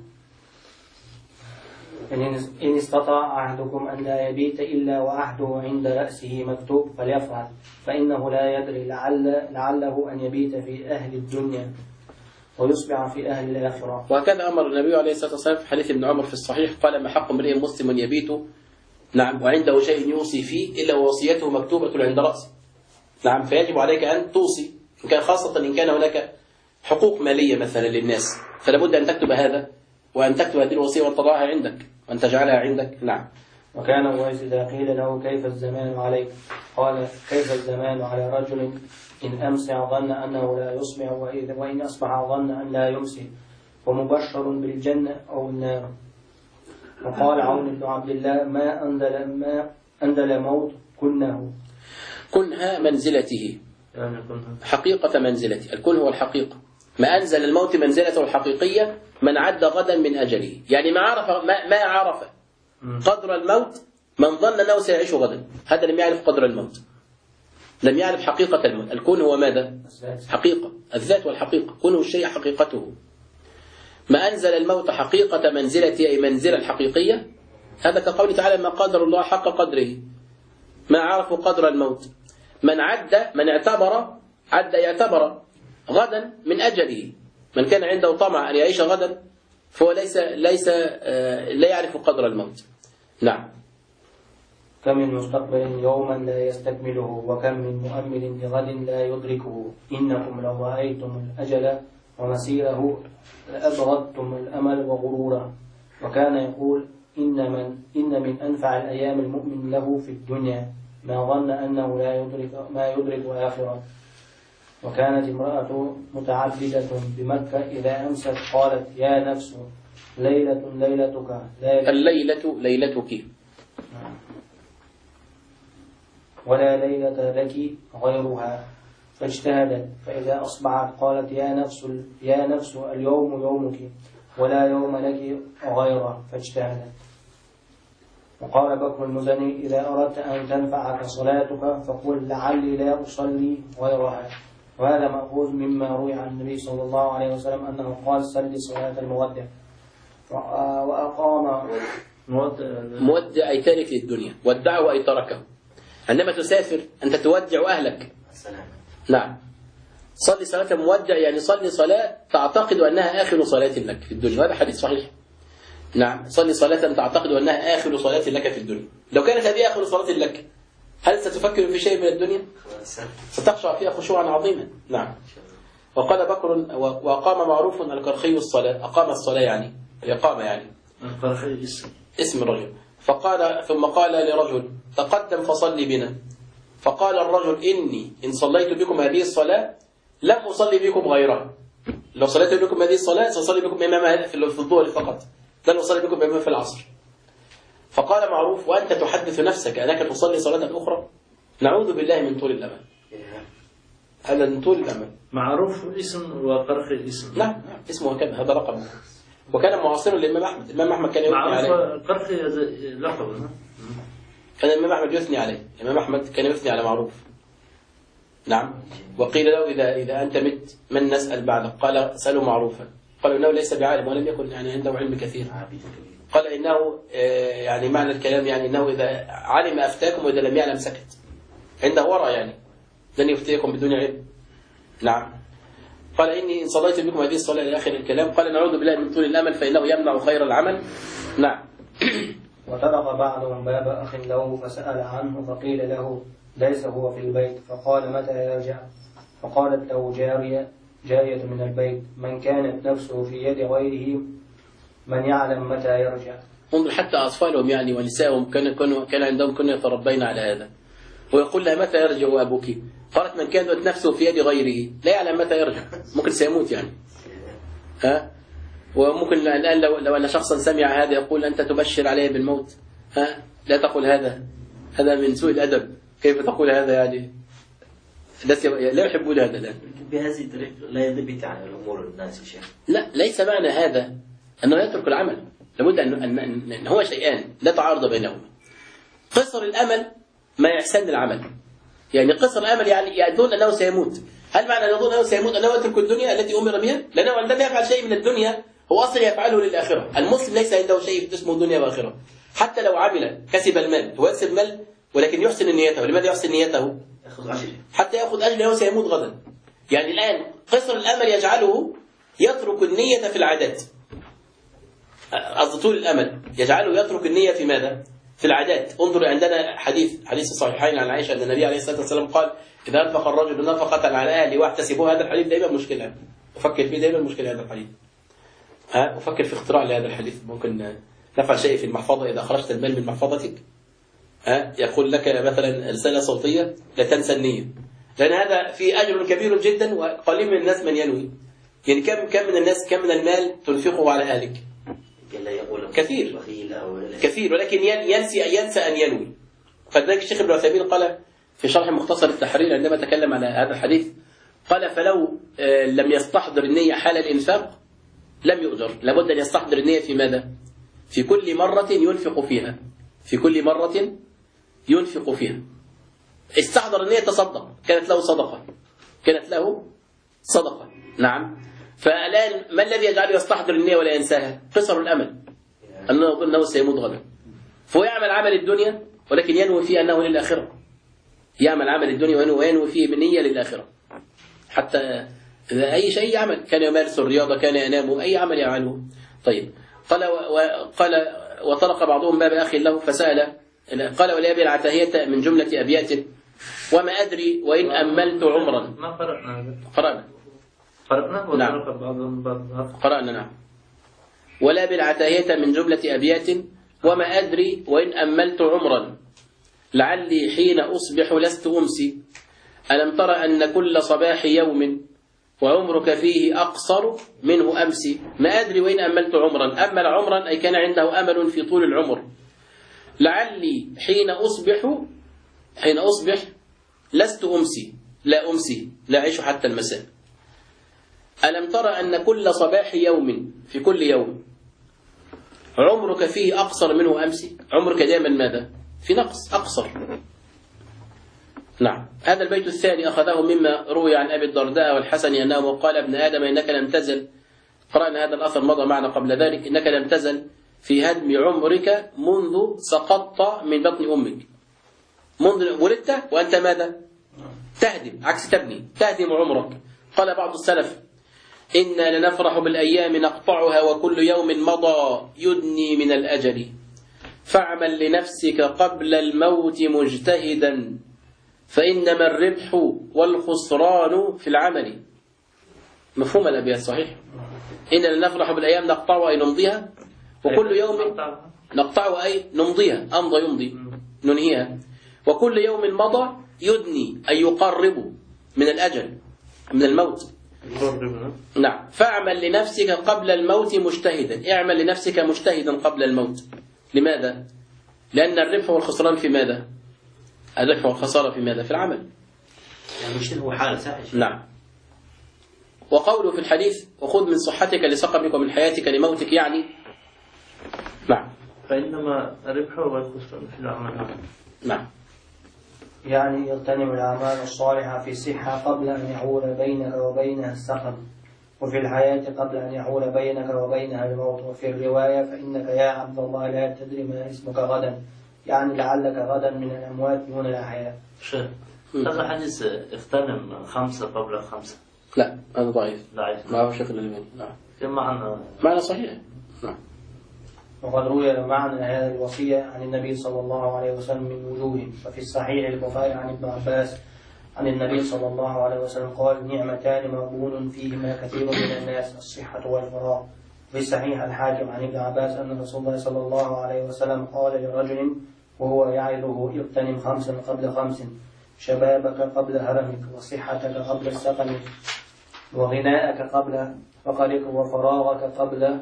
إن استطاع أحدكم أن لا يبيت إلا وعهده عند رأسه مكتوب فليفعل، فإنه لا يدري لعله أن يبيت في أهل الدنيا ويصبح في أهل الآخرة. وهكذا أمر النبي عليه الصلاة والسلام في حديث ابن عمر في الصحيح قال: ما حق امرئ مسلم يبيت نعم وعنده شيء يوصي فيه إلا ووصيته مكتوبة عند رأسه. نعم. فيجب عليك أن توصي، إن كان خاصة إن كان هناك حقوق مالية مثلا للناس، فلا بد أن تكتب هذا، وأن تكتب هذه الوصية وتضعها عندك وأن تجعلها عندك. نعم. وكان أويس إذا قيل له: كيف الزمان عليك؟ قال: كيف الزمان على رجل إن أمسى ظن أنه لا يصبح، وإن أصبح ظن أن لا يمسي، ومبشر بالجنة أو النار. وقال عون بن عبد الله: ما أندل موت كنها منزلته، حقيقة منزلته. الكن هو الحقيقة. ما أنزل الموت منزلته الحقيقية من عد غدا من أجله، يعني ما عرف قدر الموت من ظن أنه سيعيش غدا، هذا لم يعرف قدر الموت، لم يعرف حقيقة الموت. الكون هو ماذا؟ حقيقة، الذات والحقيقة، كونه الشيء حقيقته. ما أنزل الموت حقيقة منزلته أي منزلة الحقيقية، هذا كقوله تعالى: ما قدر الله حق قدره، ما عرفوا قدر الموت. من يعتبر غدا من أجله، من كان عنده طمع أن يعيش غدا فهو لا يعرف قدر الموت. نعم. كم من مستقبل يوما لا يستكمله، وكم من مؤمل لغد لا يدركه. إنكم لو رأيتم الأجل ومسيره لأبغضتم الأمل وغروره. وكان يقول: إن من أنفع الأيام المؤمن له في الدنيا ما ظن أنه ما يدرك آخرة. وكانت امرأة متعبدة بمكة إذا أمست قالت: يا نفس ليلة ليلتك، الليلة ليلتك، ولا ليلة لك غيرها. فاجتهدت، فإذا أصبحت قالت: يا نفس اليوم يومك، ولا يوم لك غيره. فاجتهدت. وقال بكر المزني: إذا أردت أن تنفعك صلاتك فقل: لعلي لا أصلي غيرها. وهذا مأخوذ مما روي عن النبي صلى الله عليه وسلم أنه قال: صلي صلاة المودع. وأقام مودع أي تارك للدنيا، ودعه أي تركه. عندما تسافر أنت تودع أهلك. نعم. صلي صلاة المودع يعني صلي صلاة تعتقد أنها آخر صلاة لك في الدنيا، هذا حديث صحيح. نعم. صلي صلاة تعتقد أنها آخر صلاة لك في الدنيا. لو كانت هذه آخر صلاة لك هل ستفكر في شيء من الدنيا؟ ستخشع فيها خشوعا عظيما. نعم. وقال بكر: وقام معروف الكرخي الصلاة. أقام الصلاة يعني الإقامة، يعني الكرخي اسم الرجل. ثم قال لرجل: تقدم فصلي بنا. فقال الرجل: إني إن صليت بكم هذه الصلاة لم أصلي بكم غيرها. لو صليت بكم هذه الصلاة سأصلي بكم إماما في الظهر فقط، لن أصلي بكم إماما في العصر. فقال معروف: وأنت تحدث نفسك أنك تصلي صلاة أخرى؟ نعوذ بالله من طول الأمل. هذا من طول الأمل. معروف اسم وقرخي اسم. نعم اسمه كذا، هذا رقم. وكان معاصرا للإمام أحمد. الإمام أحمد كان يثني عليه. معروف قرخي لقب. كان الإمام أحمد يثني عليه. الإمام أحمد كان يثني على معروف. نعم. وقيل له: إذا أنت مت من نسأل بعدك؟ قال: سألوا معروفا. قالوا: إنه ليس بعالم ولم يكن يعني عنده علم كثير. قال: إنه يعني معنى الكلام يعني إنه إذا علم أفتاكم وإذا لم يعلم سكت. عنده ورع يعني، لن يفتيكم بدون علم. نعم. قال إني إن صليت بكم هذه الصلاة إلى آخر الكلام. قال نعوذ بالله من طول الأمل فإنه يمنع خير العمل. نعم. وطرق بعضهم باب أخ له فسأل عنه فقيل له ليس هو في البيت، فقال متى يرجع؟ فقالت له جارية من البيت من كانت نفسه في يد غيره من يعلم متى يرجع. انظر حتى أطفالهم يعني ونسائهم كان عندهم كنا يتربين على هذا. ويقول لها متى يرجع أبوك؟ قالت من كانت نفسه في يد غيره لا يعلم متى يرجع، ممكن سيموت يعني. وممكن الآن لو أن شخصا سمع هذا يقول أنت تبشر عليه بالموت. لا تقول هذا من سوء الأدب. كيف تقول هذا يعني؟ لا يحبون هذا الآن. بهذه الطريقة لا يضبط عن الأمور الناس شيء. لا، ليس معنى هذا أنه يترك العمل. لابد أن هو شيئان لا تعارض بينهما. قصر الأمل ما يحسن العمل. يعني قصر الأمل يعني يظن أنه سيموت. هل معنى أن يظن أنه سيموت أنه يترك الدنيا التي أمر بها؟ لأنه عندما يفعل شيء من الدنيا هو أصلا يفعله للآخرة. المسلم ليس عنده شيء اسمه دنيا وآخرة. حتى لو عمل كسب المال، هو يكسب المال ولكن يحسن نيته. لماذا يحسن نيته؟ حتى يأخذ أجل أنه سيموت غدا. يعني الآن قصر الأمل يجعله يترك النية في العادات. طول الأمل يجعله يترك النية في ماذا؟ في العادات. انظر عندنا حديث الصحيحين عن عائشة أن النبي عليه الصلاة والسلام قال إذا أنفق الرجل نفقة على أهله واحتسبوه. هذا الحديث دائما مشكلة، أفكر فيه دائما مشكلة هذا الحديث. أفكر في اختراع لهذا الحديث. ممكن نفعل شيء في المحفظة إذا أخرجت المال من محفظتك يقول لك مثلا رسالة صوتية لا تنسى النية، لأن هذا في أجر كبير جدا وقليل من الناس من ينوي. يعني كم من الناس كم من المال تنفقه على أهلك؟ كثير ولكن ينسى أن ينوي. فلذلك الشيخ ابن عثيمين قال في شرح مختصر التحرير عندما تكلم على هذا الحديث قال فلو لم يستحضر النية حال الإنفاق لم يؤجر. لابد أن يستحضر النية في ماذا؟ في كل مرة ينفق فيها. في كل مرة ينفق فيها استحضر النية تصدق، كانت له صدقة. نعم. فالآن ما الذي يجعله يستحضر النية ولا ينساها؟ قصر الأمل أنه سيموت غدا. فهو يعمل عمل الدنيا ولكن ينوي فيه أنه للآخرة. يعمل عمل الدنيا وينوي فيه بنية للآخرة. حتى أي شيء يعمل، كان يمارس الرياضة، كان ينام، أي عمل يعمله. طيب قال وطرق بعضهم باب أخي له فسأل قال ولأبي العتاهية من جملة أبيات وما أدري وإن أملت عمرا. ما قرأنا نعم. قرأنا نعم. ولا بالعتاهية من جملة أبيات وما أدري وإن أملت عمرا لعلي حين أصبح لست أمسي ألم تر أن كل صباح يوم وعمرك فيه أقصر منه أمسي. ما أدري وإن أملت عمرا. أمل عمرا أي كان عنده أمل في طول العمر. لعلي حين أصبح لست أمسي، لا أمسي، لا أعيش حتى المساء. ألم ترى أن كل صباح يوم في كل يوم عمرك فيه أقصر منه أمسي. عمرك دائما ماذا؟ في نقص، أقصر. نعم. هذا البيت الثاني أخذه مما روي عن أبي الدرداء والحسن أنه قال ابن آدم إنك لم تزل، قرأنا هذا الأثر مضى معنا قبل ذلك، إنك لم تزل في هدم عمرك منذ سقطت من بطن أمك. منذ ولدت وأنت ماذا؟ تهدم، عكس تبني، تهدم عمرك. قال بعض السلف إنا لنفرح بالأيام نقطعها وكل يوم مضى يدني من الأجل فاعمل لنفسك قبل الموت مجتهدا فإنما الربح والخسران في العمل. مفهوم الأبيات صحيح؟ إنا لنفرح بالأيام نقطعها أي نمضيها وكل يوم نقطعها أي نمضيها، أمضى يمضي ننهيها. وكل يوم مضى يدني أي يقرب من الأجل من الموت. نعم. فاعمل لنفسك قبل الموت مجتهدا. اعمل لنفسك مجتهدا قبل الموت. لماذا؟ لأن الربح والخسران في ماذا؟ الربح والخسارة في ماذا؟ في العمل. يعني مش هو حال صحيح. نعم. وقوله في الحديث وخذ من صحتك لسقمك ومن حياتك لموتك يعني نعم. فإنما الربح والخسران في العمل. نعم. يعني يغتنم الأعمال الصالحة في الصحة قبل أن يحول بينك وبينها السقم، وفي الحياة قبل أن يحول بينك وبينها الموت. وفي الرواية فإنك يا عبد الله لا تدري ما اسمك غدا، يعني لعلك غدا من الأموات دون الأحياء. هذا حديث اغتنم 5 قبل 5. لا هذا ضعيف. ضعيف. ما هو شيخ الألباني. نعم. كما معنى صحيح. نعم. وقد روي معنى هذه الوصية عن النبي صلى الله عليه وسلم من وجوه. ففي الصحيح البخاري عن ابن عباس عن النبي صلى الله عليه وسلم قال: نعمتان مغبون فيهما كثير من الناس، الصحة والفراغ. في الصحيح الحاكم عن ابن عباس أن رسول الله صلى الله عليه وسلم قال لرجل وهو يعظه: اغتنم 5 قبل 5، شبابك قبل هرمك، وصحتك قبل سقمك، وغناءك قبل فقرك، وفراغك قبل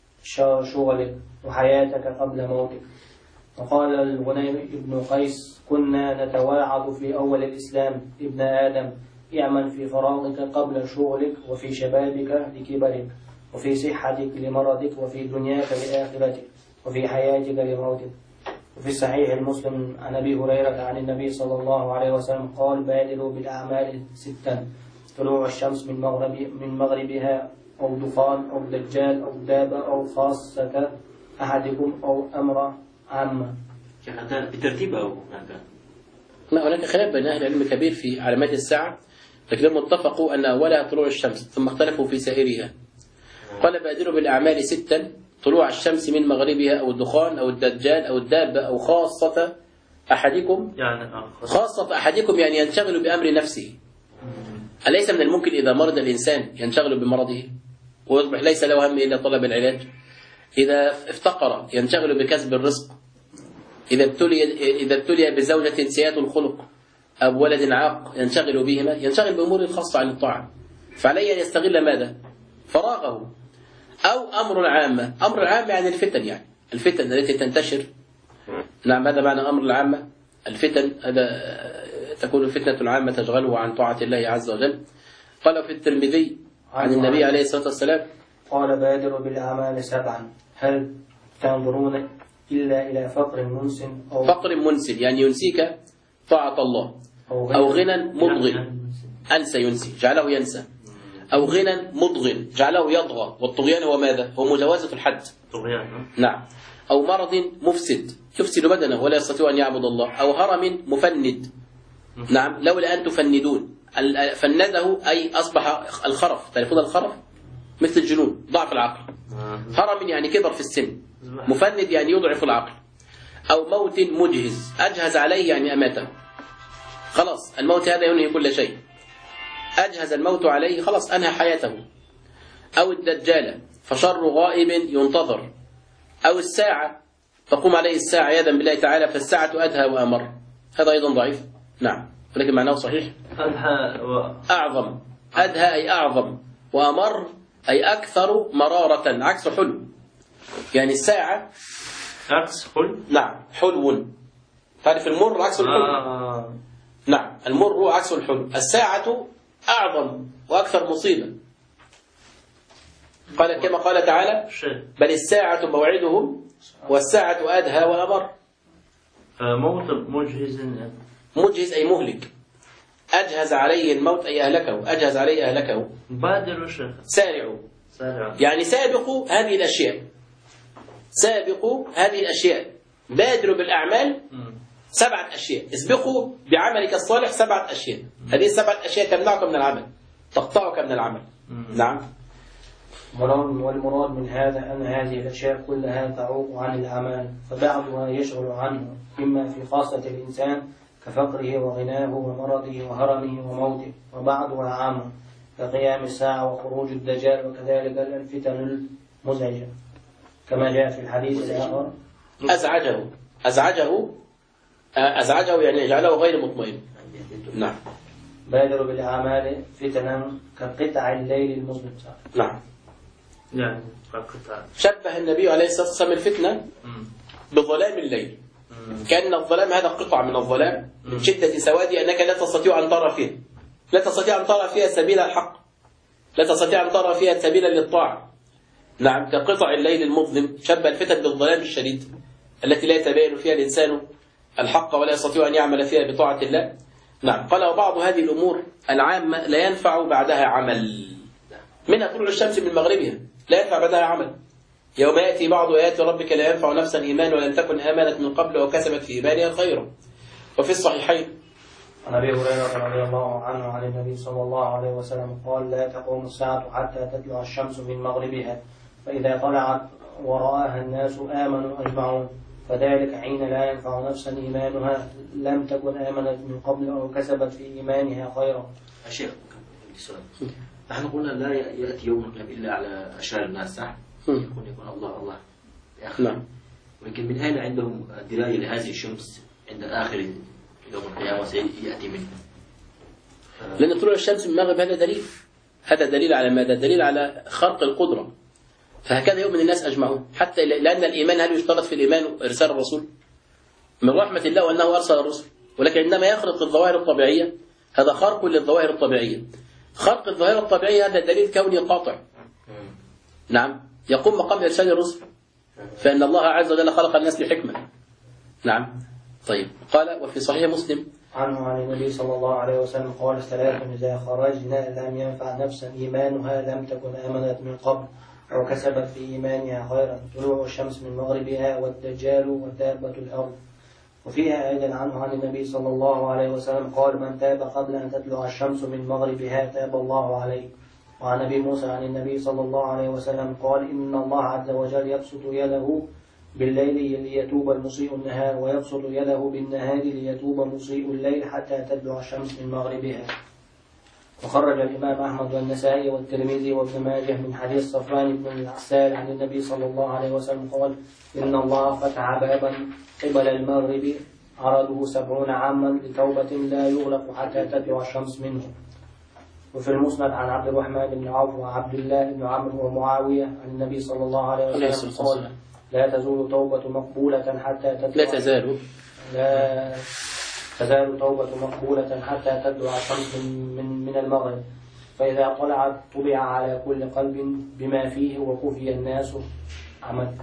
شغلك، وحياتك قبل موتك. وقال الغنيم ابن قيس: كنا نتواعظ في أول الإسلام ابن آدم، اعمل في فراغك قبل شغلك، وفي شبابك لكبرك، وفي صحتك لمرضك، وفي دنياك لآخرتك، وفي حياتك لموتك. وفي الصحيح المسلم عن أبي هريرة عن النبي صلى الله عليه وسلم قال: بادروا بالأعمال 6: طلوع الشمس من مغربها، أو دخان، أو دجال، أو دابة، أو خاصة أحدكم، أو أمر عامة. بترتيب أو لا، هناك خلاف بين أهل العلم كبير في علامات الساعة، لكنهم اتفقوا أن أولها طلوع الشمس، ثم اختلفوا في سائرها. قال: بادروا بالأعمال 6: طلوع الشمس من مغربها، أو الدخان، أو الدجال، أو الدابة، أو خاصة أحدكم. خاصة أحدكم يعني ينشغل بأمر نفسه. أليس من الممكن إذا مرض الإنسان ينشغل بمرضه ويصبح ليس له هم إلا طلب العلاج؟ إذا افتقر ينشغل بكسب الرزق. إذا ابتلي بزوجة سيئة الخلق أو ولد عاق ينشغل بهما، ينشغل بأمور خاصة عن الطاعة. فعليه أن يستغل ماذا؟ فراغه. أو أمر عامة. أمر العامة يعني الفتن، يعني الفتن التي تنتشر. نعم، هذا معنى أمر العامة. الفتن هذا تكون فتنة عامة تشغله عن طاعة الله عز وجل. قال في الترمذي عن النبي عليه الصلاة والسلام قال: بادروا بالأعمال 7: هل تنظرون إلا إلى فقر منسن، أو فقر منسن يعني ينسيك طاعة الله، أو غنى مضغن، أنسى ينسي جعله ينسى، أو غنى مضغن جعله يطغى. والطغيان هو ماذا؟ هو مجاوزة الحد. نعم. أو مرض مفسد يفسد بدنه ولا يستطيع أن يعبد الله، أو هرم مفند. نعم، لولا أن تفندون. فنده أي أصبح الخرف. تعرفون الخرف؟ مثل الجنون، ضعف العقل. هرم يعني كبر في السن، مفند يعني يضعف العقل. أو موت مجهز، أجهز عليه يعني أماته. خلاص الموت هذا ينهي كل شيء. أجهز الموت عليه، خلاص أنهى حياته. أو الدجال فشر غائب ينتظر. أو الساعة تقوم عليه الساعة عياذا بالله تعالى، فالساعة أدهى وأمر. هذا أيضا ضعيف. نعم، ولكن معناه صحيح. أعظم. أدهى أي أعظم، وأمر أي أكثر مرارة، عكس حلو. يعني الساعة عكس حلو. نعم، حلو. تعرف المر عكس الحلو. نعم، المر عكس الحلو. الساعة أعظم وأكثر مصيبة. قال كما قال تعالى: بل الساعة موعدهم والساعة أدهى وأمر. موت مجهز. مجهز أي مهلك. أجهز عليه الموت أي أهلكه، أجهز عليه أهلكه. بادروا شيخ. سارعوا. يعني سابقوا هذه الأشياء. سابقوا هذه الأشياء. بادروا بالأعمال 7 أشياء. اسبقوا بعملك الصالح 7 أشياء. هذه 7 أشياء تمنعك من العمل، تقطعك من العمل. نعم. والمراد من هذا أن هذه الأشياء كلها تعوق عن الأعمال، فبعضها يشغل عنه، إما في خاصة الإنسان كفقره وغناه ومرضه وهرمه وموته، وبعضها عامة كقيام الساعة وخروج الدجال، وكذلك الفتن المزعجة كما جاء في الحديث الآخر. أزعجه يعني جعله غير مطمئن. نعم. بادروا بالأعمال فتنا كقطع الليل المظلم. نعم. يعني كقطع. شبه النبي عليه الصلاة والسلام الفتنة بظلام الليل، كأن الظلام هذا قطعة من الظلام من شدة سواده أنك لا تستطيع أن ترى فيه، لا تستطيع أن ترى فيها سبيل الحق، لا تستطيع أن ترى فيها سبيلا للطاعة. نعم، كقطع الليل المظلم. شبه الفتن بالظلام الشديد التي لا يتبين فيها الإنسان الحق ولا يستطيع أن يعمل فيها بطاعة الله. نعم. قال: وبعض هذه الأمور العامة لا ينفع بعدها عمل، منها طلوع الشمس من مغربها، لا ينفع بعدها عمل. يوم يأتي بعض آيات ربك لا ينفع نفسا إيمان ولم تكن آمنت من قبل وكسبت في إيمانها خيرا. وفي الصحيحين عن أبي هريرة رضي الله عنه عن النبي صلى الله عليه وسلم قال: لا تقوم الساعة حتى تطلع الشمس من مغربها، فإذا طلعت ورآها الناس آمنوا أجمعون، فذلك حين لا ينفع نفسا إيمانها لم تكن آمنت من قبل أو كسبت في إيمانها خيرا. الشيخ نحن قلنا لا يأتي يوم القيامة إلا على أشرار الناس، صح؟ يكون الله الله بآخر. نعم. ولكن من أين عندهم دراية لهذه الشمس عند آخر يوم القيامة سيأتي منه؟ لأن طلوع الشمس من المغرب هذا دليل على ماذا؟ دليل على خرق القدرة. فهكذا يؤمن الناس أجمعون، حتى لأن الإيمان هل يشترط في الإيمان إرسال الرسول؟ من رحمة الله أنه أرسل الرسل، ولكن عندما يخرق الظواهر الطبيعية هذا خرق للظواهر الطبيعية. خرق الظواهر الطبيعية هذا دليل كوني قاطع. نعم، يقوم مقام إرسال الرسل، فإن الله عز وجل خلق الناس لحكمة. نعم. طيب، قال وفي صحيح مسلم عنه عن النبي صلى الله عليه وسلم قال: ثلاث إذا خرجنا لم ينفع نفسا إيمانها لم تكن آمنت من قبل أو كسبت في إيمانها خيرا: طلوع الشمس من مغربها والدجال ودابة الأرض. وفيها أيضا عنه عن النبي صلى الله عليه وسلم قال: من تاب قبل أن تطلع الشمس من مغربها تاب الله عليه. وعن أبي موسى عن النبي صلى الله عليه وسلم قال: إن الله عز وجل يبسط يده بالليل ليتوب المسيء النهار، ويبسط يده بالنهار ليتوب مسيء الليل حتى تطلع الشمس من مغربها. وخرج الإمام أحمد والنسائي والترمذي وابن ماجه من حديث صفوان بن العسال عن النبي صلى الله عليه وسلم قال: إن الله فتح بابا قبل المغرب عرضه 70 عاما لتوبة لا يغلق حتى تطلع الشمس منه. وفي المسند عن عبد الرحمن بن عوف وعبد الله بن عمرو ومعاوية عن النبي صلى الله عليه وسلم قال: لا تزال توبة مقبولة حتى تطلع لا تزال توبة مقبولة حتى تطلع الشمس من المغرب، فإذا طلعت طبع على كل قلب بما فيه وكفي الناس عمل.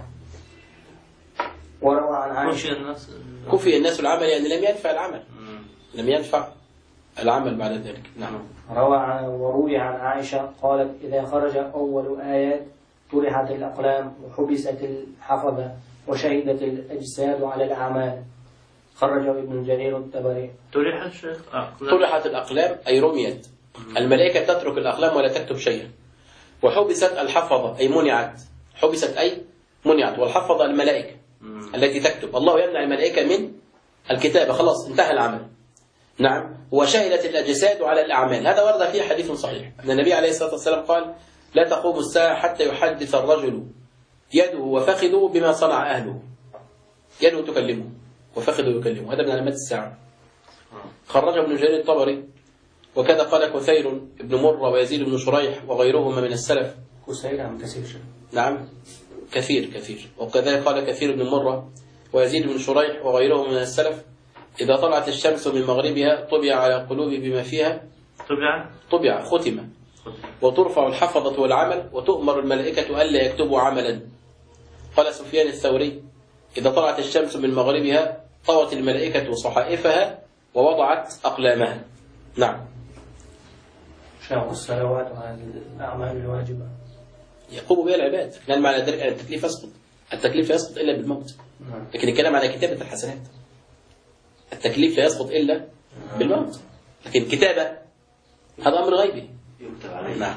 وروى عن عائشة كفي الناس العمل، يعني لم ينفع العمل، لم ينفع العمل بعد ذلك. نعم. وروي عن عائشة قالت: إذا خرج أول آيات طرحت الأقلام وحبست الحفظة وشهدت الأجساد على الأعمال. خرجه ابن جرير الطبري. طرحت الأقلام أي رميت. الملائكة تترك الأقلام ولا تكتب شيئا. وحبست الحفظة أي منعت. حبست أي منعت، والحفظة الملائكة التي تكتب. الله يمنع الملائكة من الكتابة، خلاص انتهى العمل. نعم. وشهدت الأجساد على الأعمال. هذا ورد فيه حديث صحيح أن النبي عليه الصلاة والسلام قال: لا تقوم الساعة حتى يحدث الرجل يده وفخذه بما صنع أهله. يده تكلمه وفخذه يكلمه، هذا من علامات الساعة. خرجه ابن جرير الطبري. وكذا قال كثير بن مرة ويزيد بن شريح وغيرهما من السلف. كثير عن كثير. نعم، كثير. وكذا قال كثير بن مرة ويزيد بن شريح وغيرهم من السلف: إذا طلعت الشمس من مغربها طبع على قلوب بما فيها. طبع ختم. وترفع الحفظة والعمل وتؤمر الملائكة ألا يكتبوا عملا. قال سفيان الثوري: إذا طلعت الشمس من مغربها طوت الملائكة صحائفها ووضعت أقلامها. نعم. شاء الصلوات وهذه الأعمال الواجبة يقوم بها العباد، لأن معنى ذلك أن التكليف يسقط. التكليف لا يسقط إلا بالموت. لكن الكلام على كتابة الحسنات. التكليف لا يسقط إلا بالموت، لكن كتابة هذا أمر غيبي. نعم.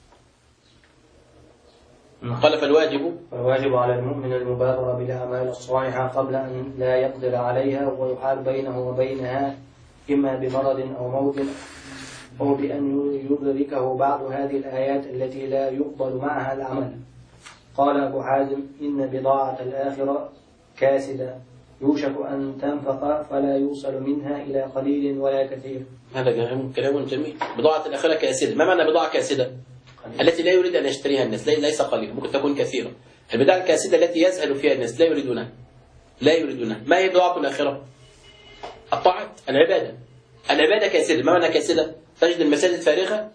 قال فالواجب على المؤمن المبادرة بالأعمال الصالحة قبل أن لا يقدر عليها، ويحال بينه وبينها إما بمرض أو موت أو بأن يدركه بعض هذه الآيات التي لا يقبل معها العمل. قال أبو حازم: إن بضاعة الآخرة كاسدة يوشك أن تنفق فلا يوصل منها إلى قليل ولا كثير. هذا كلام جميل. بضاعة الآخرة كاسدة. ما معنى بضاعة كاسدة؟ التي لا يريد أن يشتريها الناس، ليس قليلا، ممكن تكون كثيرة. البضاعة الكاسدة التي يزهل فيها الناس لا يريدونها. ما هي بضاعة الآخرة؟ الطاعات، العبادة كاسدة. ما معنى كاسدة؟ تجد المساجد فارغة،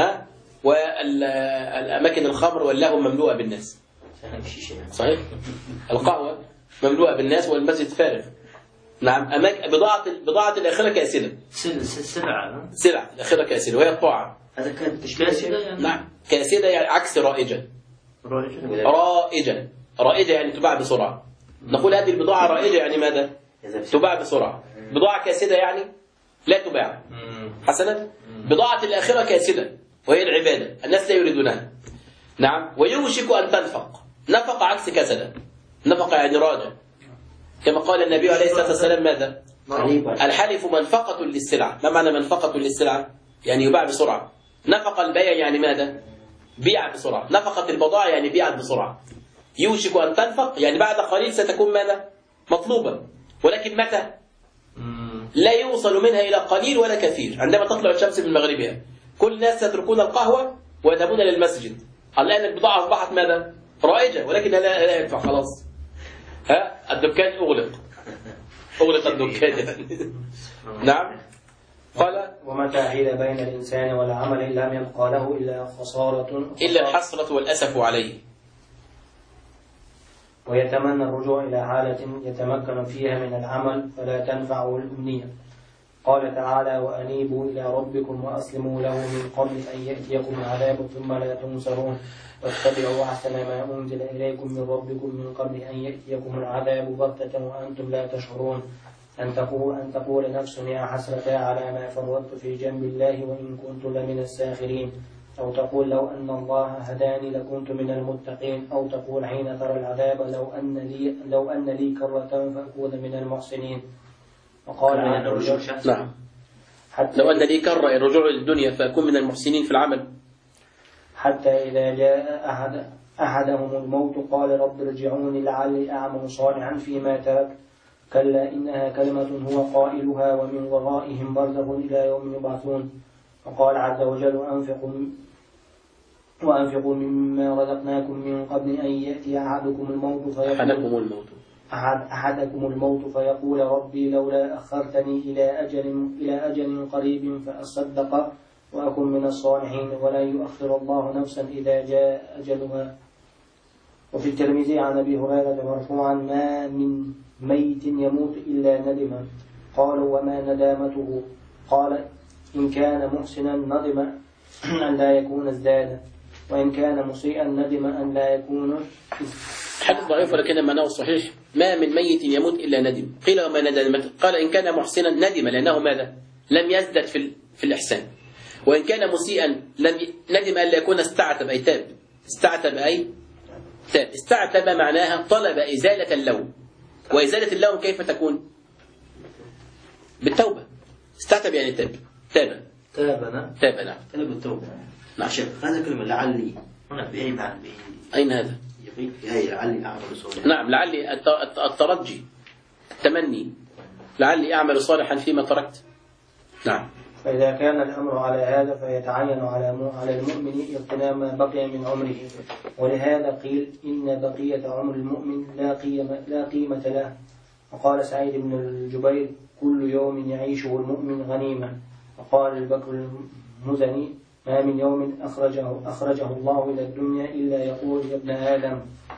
والأماكن الخمر واللهو مملوءة بالناس. صحيح. القهوة مملوءة بالناس والمسجد فارغ. نعم. بضاعة الآخرة كاسدة. سلعة الآخرة كاسدة وهي الطاعة. هذا كانت كاسدة يعني. نعم، كاسدة يعني عكس رائجة. رائجة يعني تباع بسرعة. نقول هذه البضاعة رائجة يعني ماذا؟ تباع بسرعة. بضاعة كاسدة يعني لا تباع. حسنا. بضاعة الآخرة كاسدة وهي العبادة، الناس لا يريدونها. نعم. ويوشك أن تنفق. نفق عكس كسد. نفق يعني راجع، كما قال النبي عليه الصلاة والسلام ماذا؟ الحلف منفقة للسلعة. ما معنى منفقة للسلعة؟ يعني يباع بسرعة. نفق البيع يعني ماذا؟ بيع بسرعة. نفقت البضاعة يعني بيعت بسرعة. يوشك أن تنفق يعني بعد قليل ستكون ماذا؟ مطلوبة. ولكن متى؟ لا يوصل منها إلى قليل ولا كثير. عندما تطلع الشمس من مغربها كل الناس يتركون القهوة ويذهبون للمسجد. الآن البضاعة أصبحت ماذا؟ رائجة، ولكن لا ينفع خلاص. الدكان أغلق الدكان. نعم. قال ومتى حيل بين الإنسان والعمل لم يبقى له إلا خسارة إلا الحسرة والأسف عليه، ويتمنى الرجوع إلى حالة يتمكن فيها من العمل فلا تنفعه الأمنية. قال تعالى: وأنيبوا إلى ربكم وأسلموا له من قبل أن يأتيكم العذاب ثم لا تنصرون واتبعوا أحسن ما أنزل إليكم من ربكم من قبل أن يأتيكم العذاب بغتة وأنتم لا تشعرون أن تقول نفس يا حسرة على ما فرطت في جنب الله وإن كنت لمن الساخرين، أو تقول لو أن الله هداني لكنت من المتقين، أو تقول حين ترى العذاب لو أن لي كرة فأكون من المحسنين. وقال عن نعم. لو أن لي كرة الرجوع للدنيا فأكون من المحسنين في العمل. حتى إذا جاء أحدهم الموت قال رب ارجعوني لعلي أعمل صالحا فيما تركت كلا إنها كلمة هو قائلها ومن ورائهم برزخ إلى يوم يبعثون. وقال عز وجل وأنفقوا مما رزقناكم من قبل أن يأتي أحدكم الموت فيقول ربي لولا أخرتني إلى أجل قريب فأصدق وأكن من الصالحين ولا يؤخر الله نفسا إذا جاء أجلها. وفي الترمذي عن أبي هريرة مرفوعا: ما من ميت يموت إلا ندما. قالوا وما ندامته؟ قال إن كان محسنا ندم أن لا يكون ازدادا، وإن كان مسيئا ندم أن لا يكون. حديث ضعيف ولكن معناه صحيح. ما من ميت يموت إلا ندم. قيل وما ندم؟ قال إن كان محسنا ندم لأنه ماذا؟ لم يزدد في الإحسان. وإن كان مسيئا ندم أن لا يكون استعتب أي تاب. استعتب أي تاب. استعتب معناها طلب إزالة اللوم. وإزالة اللوم كيف تكون؟ بالتوبة. استعتب يعني تاب. تاب نعم. طلب التوبة. نعم. هذا كلمة لعلي هنا بأي معنى؟ أين هذا؟ هي لعلي أعمل صالحا. نعم. لعلي الترجي، التمني، لعلي أعمل صالحا فيما تركت. نعم. فإذا كان الأمر على هذا فيتعين على المؤمن اغتنام ما بقي من عمره. ولهذا قيل إن بقية عمر المؤمن لا قيمة له. وقال سعيد بن الجبير: كل يوم يعيشه المؤمن غنيمة. وقال البكر المزني: ما من يوم أخرجه الله إلى الدنيا إلا يقول يا ابن آدم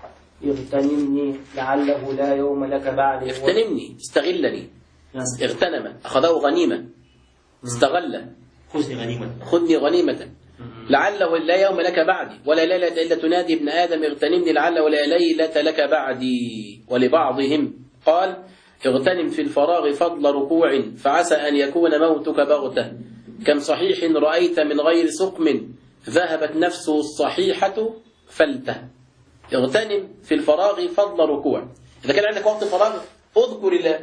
اغتنمني لعله لا يوم لك بعد. اغتنمني، استغلني. اغتنم، أخذه غنيمة، استغل. خذني غنيمة لعله لا يوم لك بعدي ولا ليلة إلا تنادي ابن آدم اغتنمني لعله لا ليلة لك بعدي. ولبعضهم قال: اغتنم في الفراغ فضل ركوع فعسى أن يكون موتك بغتة. كم صحيح رأيت من غير سقم ذهبت نفسه الصحيحة فلته. اغتنم في الفراغ فضل ركوع. إذا كان عندك وقت فراغ اذكر الله.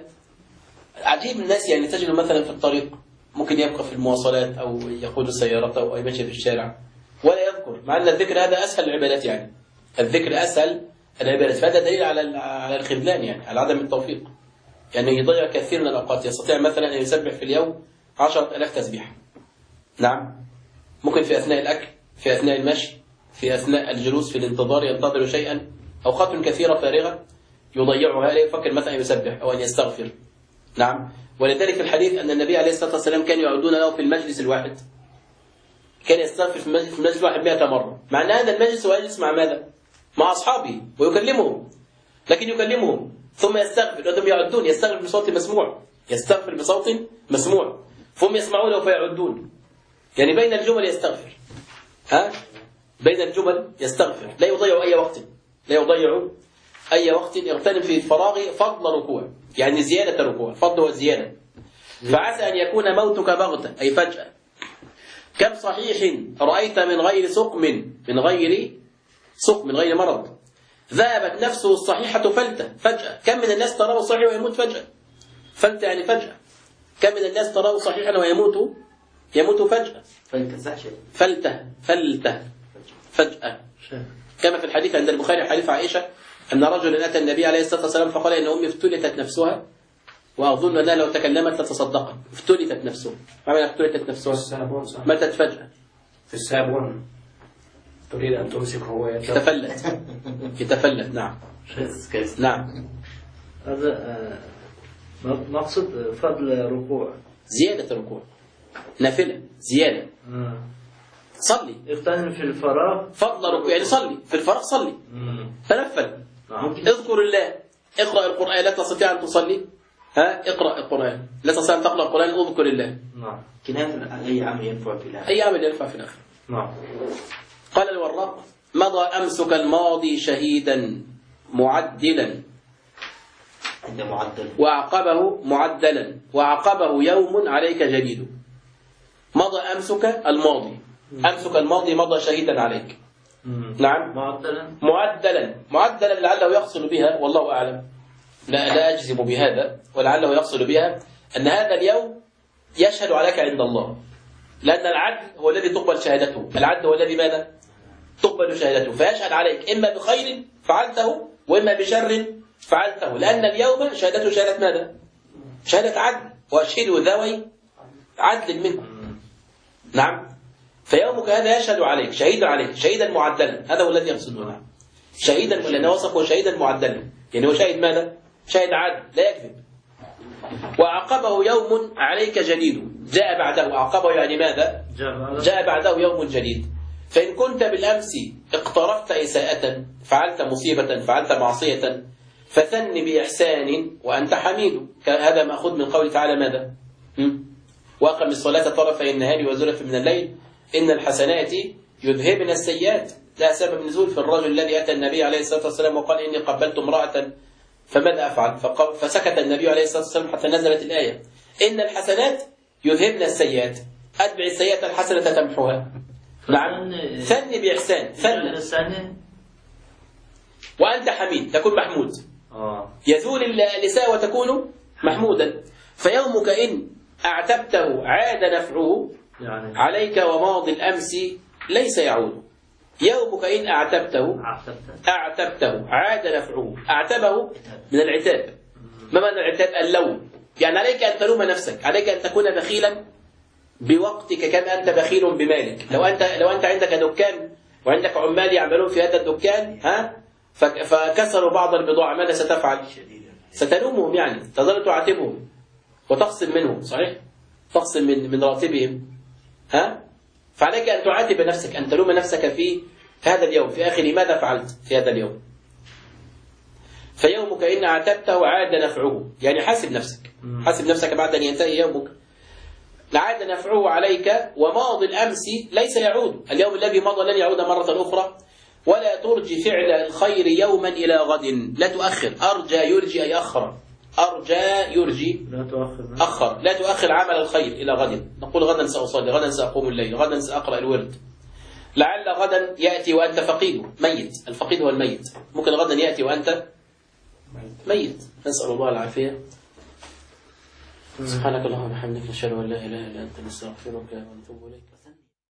عجيب الناس يعني تجد مثلا في الطريق ممكن يبقى في المواصلات أو يقود سيارته أو يمشي في الشارع ولا يذكر، مع أن الذكر هذا أسهل العبادات. يعني الذكر أسهل العبادات، فهذا دليل على الخذلان، يعني على عدم التوفيق. يعني يضيع كثير من الأوقات. يستطيع مثلا أن يسبح في اليوم 10,000 تسبيح. نعم. ممكن في أثناء الأكل، في أثناء المشي، في أثناء الجلوس في الانتظار ينتظر شيئا، أوقات كثيرة فارغة يضيعها، لا يفكر مثلا يسبح أو أن يستغفر. نعم. ولذلك في الحديث أن النبي عليه الصلاة والسلام كان يعودون له في المجلس الواحد، كان يستغفر في المجلس الواحد 100 مرة، مع أن هذا المجلس هو يجلس مع ماذا؟ مع أصحابه ويكلمهم، لكن يكلمهم ثم يستغفر وهم يعدون. يستغفر بصوت مسموع، يستغفر بصوت مسموع، فهم يسمعونه فيعدون. يعني بين الجمل يستغفر، بين الجمل يستغفر، لا يضيع أي وقت، لا يضيع أي وقت. يغتنم في الفراغ فضل ركوع، يعني زيادة ركوع، فضل والزيادة. فعسى أن يكون موتك بغتة أي فجأة. كم صحيح رأيت من غير سقم من غير مرض ذهبت نفسه الصحيحة فجأة. كم من الناس تراه صحيح ويموت فجأة. فلتة يعني فجأة. كم من الناس تراه صحيحا ويموت فجأة. فلتة فجأة. كما في الحديث عند البخاري حديث عائشة أن رجلا أتى النبي عليه الصلاة والسلام فقال إن أمي افتلتت نفسها وأظن أنها لو تكلمت لتصدقت. افتلتت نفسها. ما معنى افتلتت نفسها؟ ماتت فجأة. في الصابون تريد أن تمسكه يتفلت. نعم. نعم. هذا مقصد فضل ركوع، زيادة الركوع، نافلة زيادة. صلي اغتنم في الفراغ فضل ركوع، يعني صلي في الفراغ، صلي تنفل. اذكر الله، اقرأ القرآن. لا تستطيع أن تصلي اقرأ القرآن. لا تستطيع أن تقرأ القرآن اذكر الله. كناية أي عمل ينفع في الآخر. أي عمل ينفع في الآخر. قال الوراق مضى أمسك الماضي شهيدا معدلا وأعقبه يوم عليك جديد. مضى أمسك الماضي مضى شهيدا عليك. نعم. معدلا لعله يقصد بها، والله أعلم، لا أجزم بهذا، ولعله يقصد بها أن هذا اليوم يشهد عليك عند الله، لأن العدل هو الذي تقبل شهادته. العدل هو الذي ماذا؟ تقبل شهادته، فيشهد عليك إما بخير فعلته وإما بشر فعلته، لأن اليوم شهادته شهادة ماذا؟ شهادة عدل، وأشهدوا ذوي عدل منكم. نعم. فيومك هذا يشهد عليك، شهيدا معدلا. هذا هو الذي يقصده. نعم. شهيدا، لأنه وصفه شهيدا معدلا، يعني هو شاهد ماذا؟ شاهد عدل لا يكذب. وعقبه يوم عليك جديد. جاء بعده، عقبه يعني ماذا؟ جاء بعده يوم جديد. فإن كنت بالأمس اقترفت إساءة، فعلت مصيبة، فعلت معصية، فثن بإحسان وأنت حميد. هذا مأخوذ من قول تعالى ماذا؟ وأقم الصلاة طرفي النهار وزلفا من الليل إن الحسنات يذهبن السيئات. لا سبب نزول في الرجل الذي أتى النبي عليه الصلاة والسلام وقال إني قبلت امرأة فماذا أفعل؟ فسكت النبي عليه الصلاة والسلام حتى نزلت الآية إن الحسنات يذهبن السيئات. أتبع السيئة الحسنة تمحوها. نعم. ثني بإحسان، ثني وأنت حميد، تكون محمود. يزول الإساءة وتكون محمودا. فيومك إن أعتبته عاد نفعه عليك وماضي الأمس ليس يعود. يومك إن أعتبته عاد نفعه. أعتبه من العتاب. ما معنى العتاب؟ اللوم. يعني عليك أن تلوم نفسك، عليك أن تكون بخيلا بوقتك كما أنت بخيل بمالك. لو أنت عندك دكان وعندك عمال يعملون في هذا الدكان فكسروا بعض البضاعة، ماذا ستفعل؟ ستلومهم، يعني تظل تعاتبهم وتخصم منهم، صحيح؟ تخصم من راتبهم. فعليك أن تعاتب نفسك، أن تلوم نفسك في هذا اليوم، في آخر ماذا فعلت في هذا اليوم. فيومك إن أعتبته عاد نفعه، يعني حاسب نفسك بعد أن ينتهي يومك. لعاد نفعه عليك وماضي الأمس ليس يعود. اليوم الذي مضى لن يعود مرة أخرى. ولا ترجي فعل الخير يوما إلى غد. لا تؤخر. أرجى يرجي أي أخر. أرجى يرجي أخر. لا تؤخر عمل الخير إلى غد. نقول غدا سأصلي، غدا سأقوم الليل، غدا سأقرأ الورد. لعل غدا يأتي وأنت فقيد ميت. الفقيد هو الميت. ممكن غدا يأتي وأنت ميت. نسأل الله العافية. سبحانك اللهم وبحمدك نشهد أن لا إله إلا أنت نستغفرك ونتوب إليك.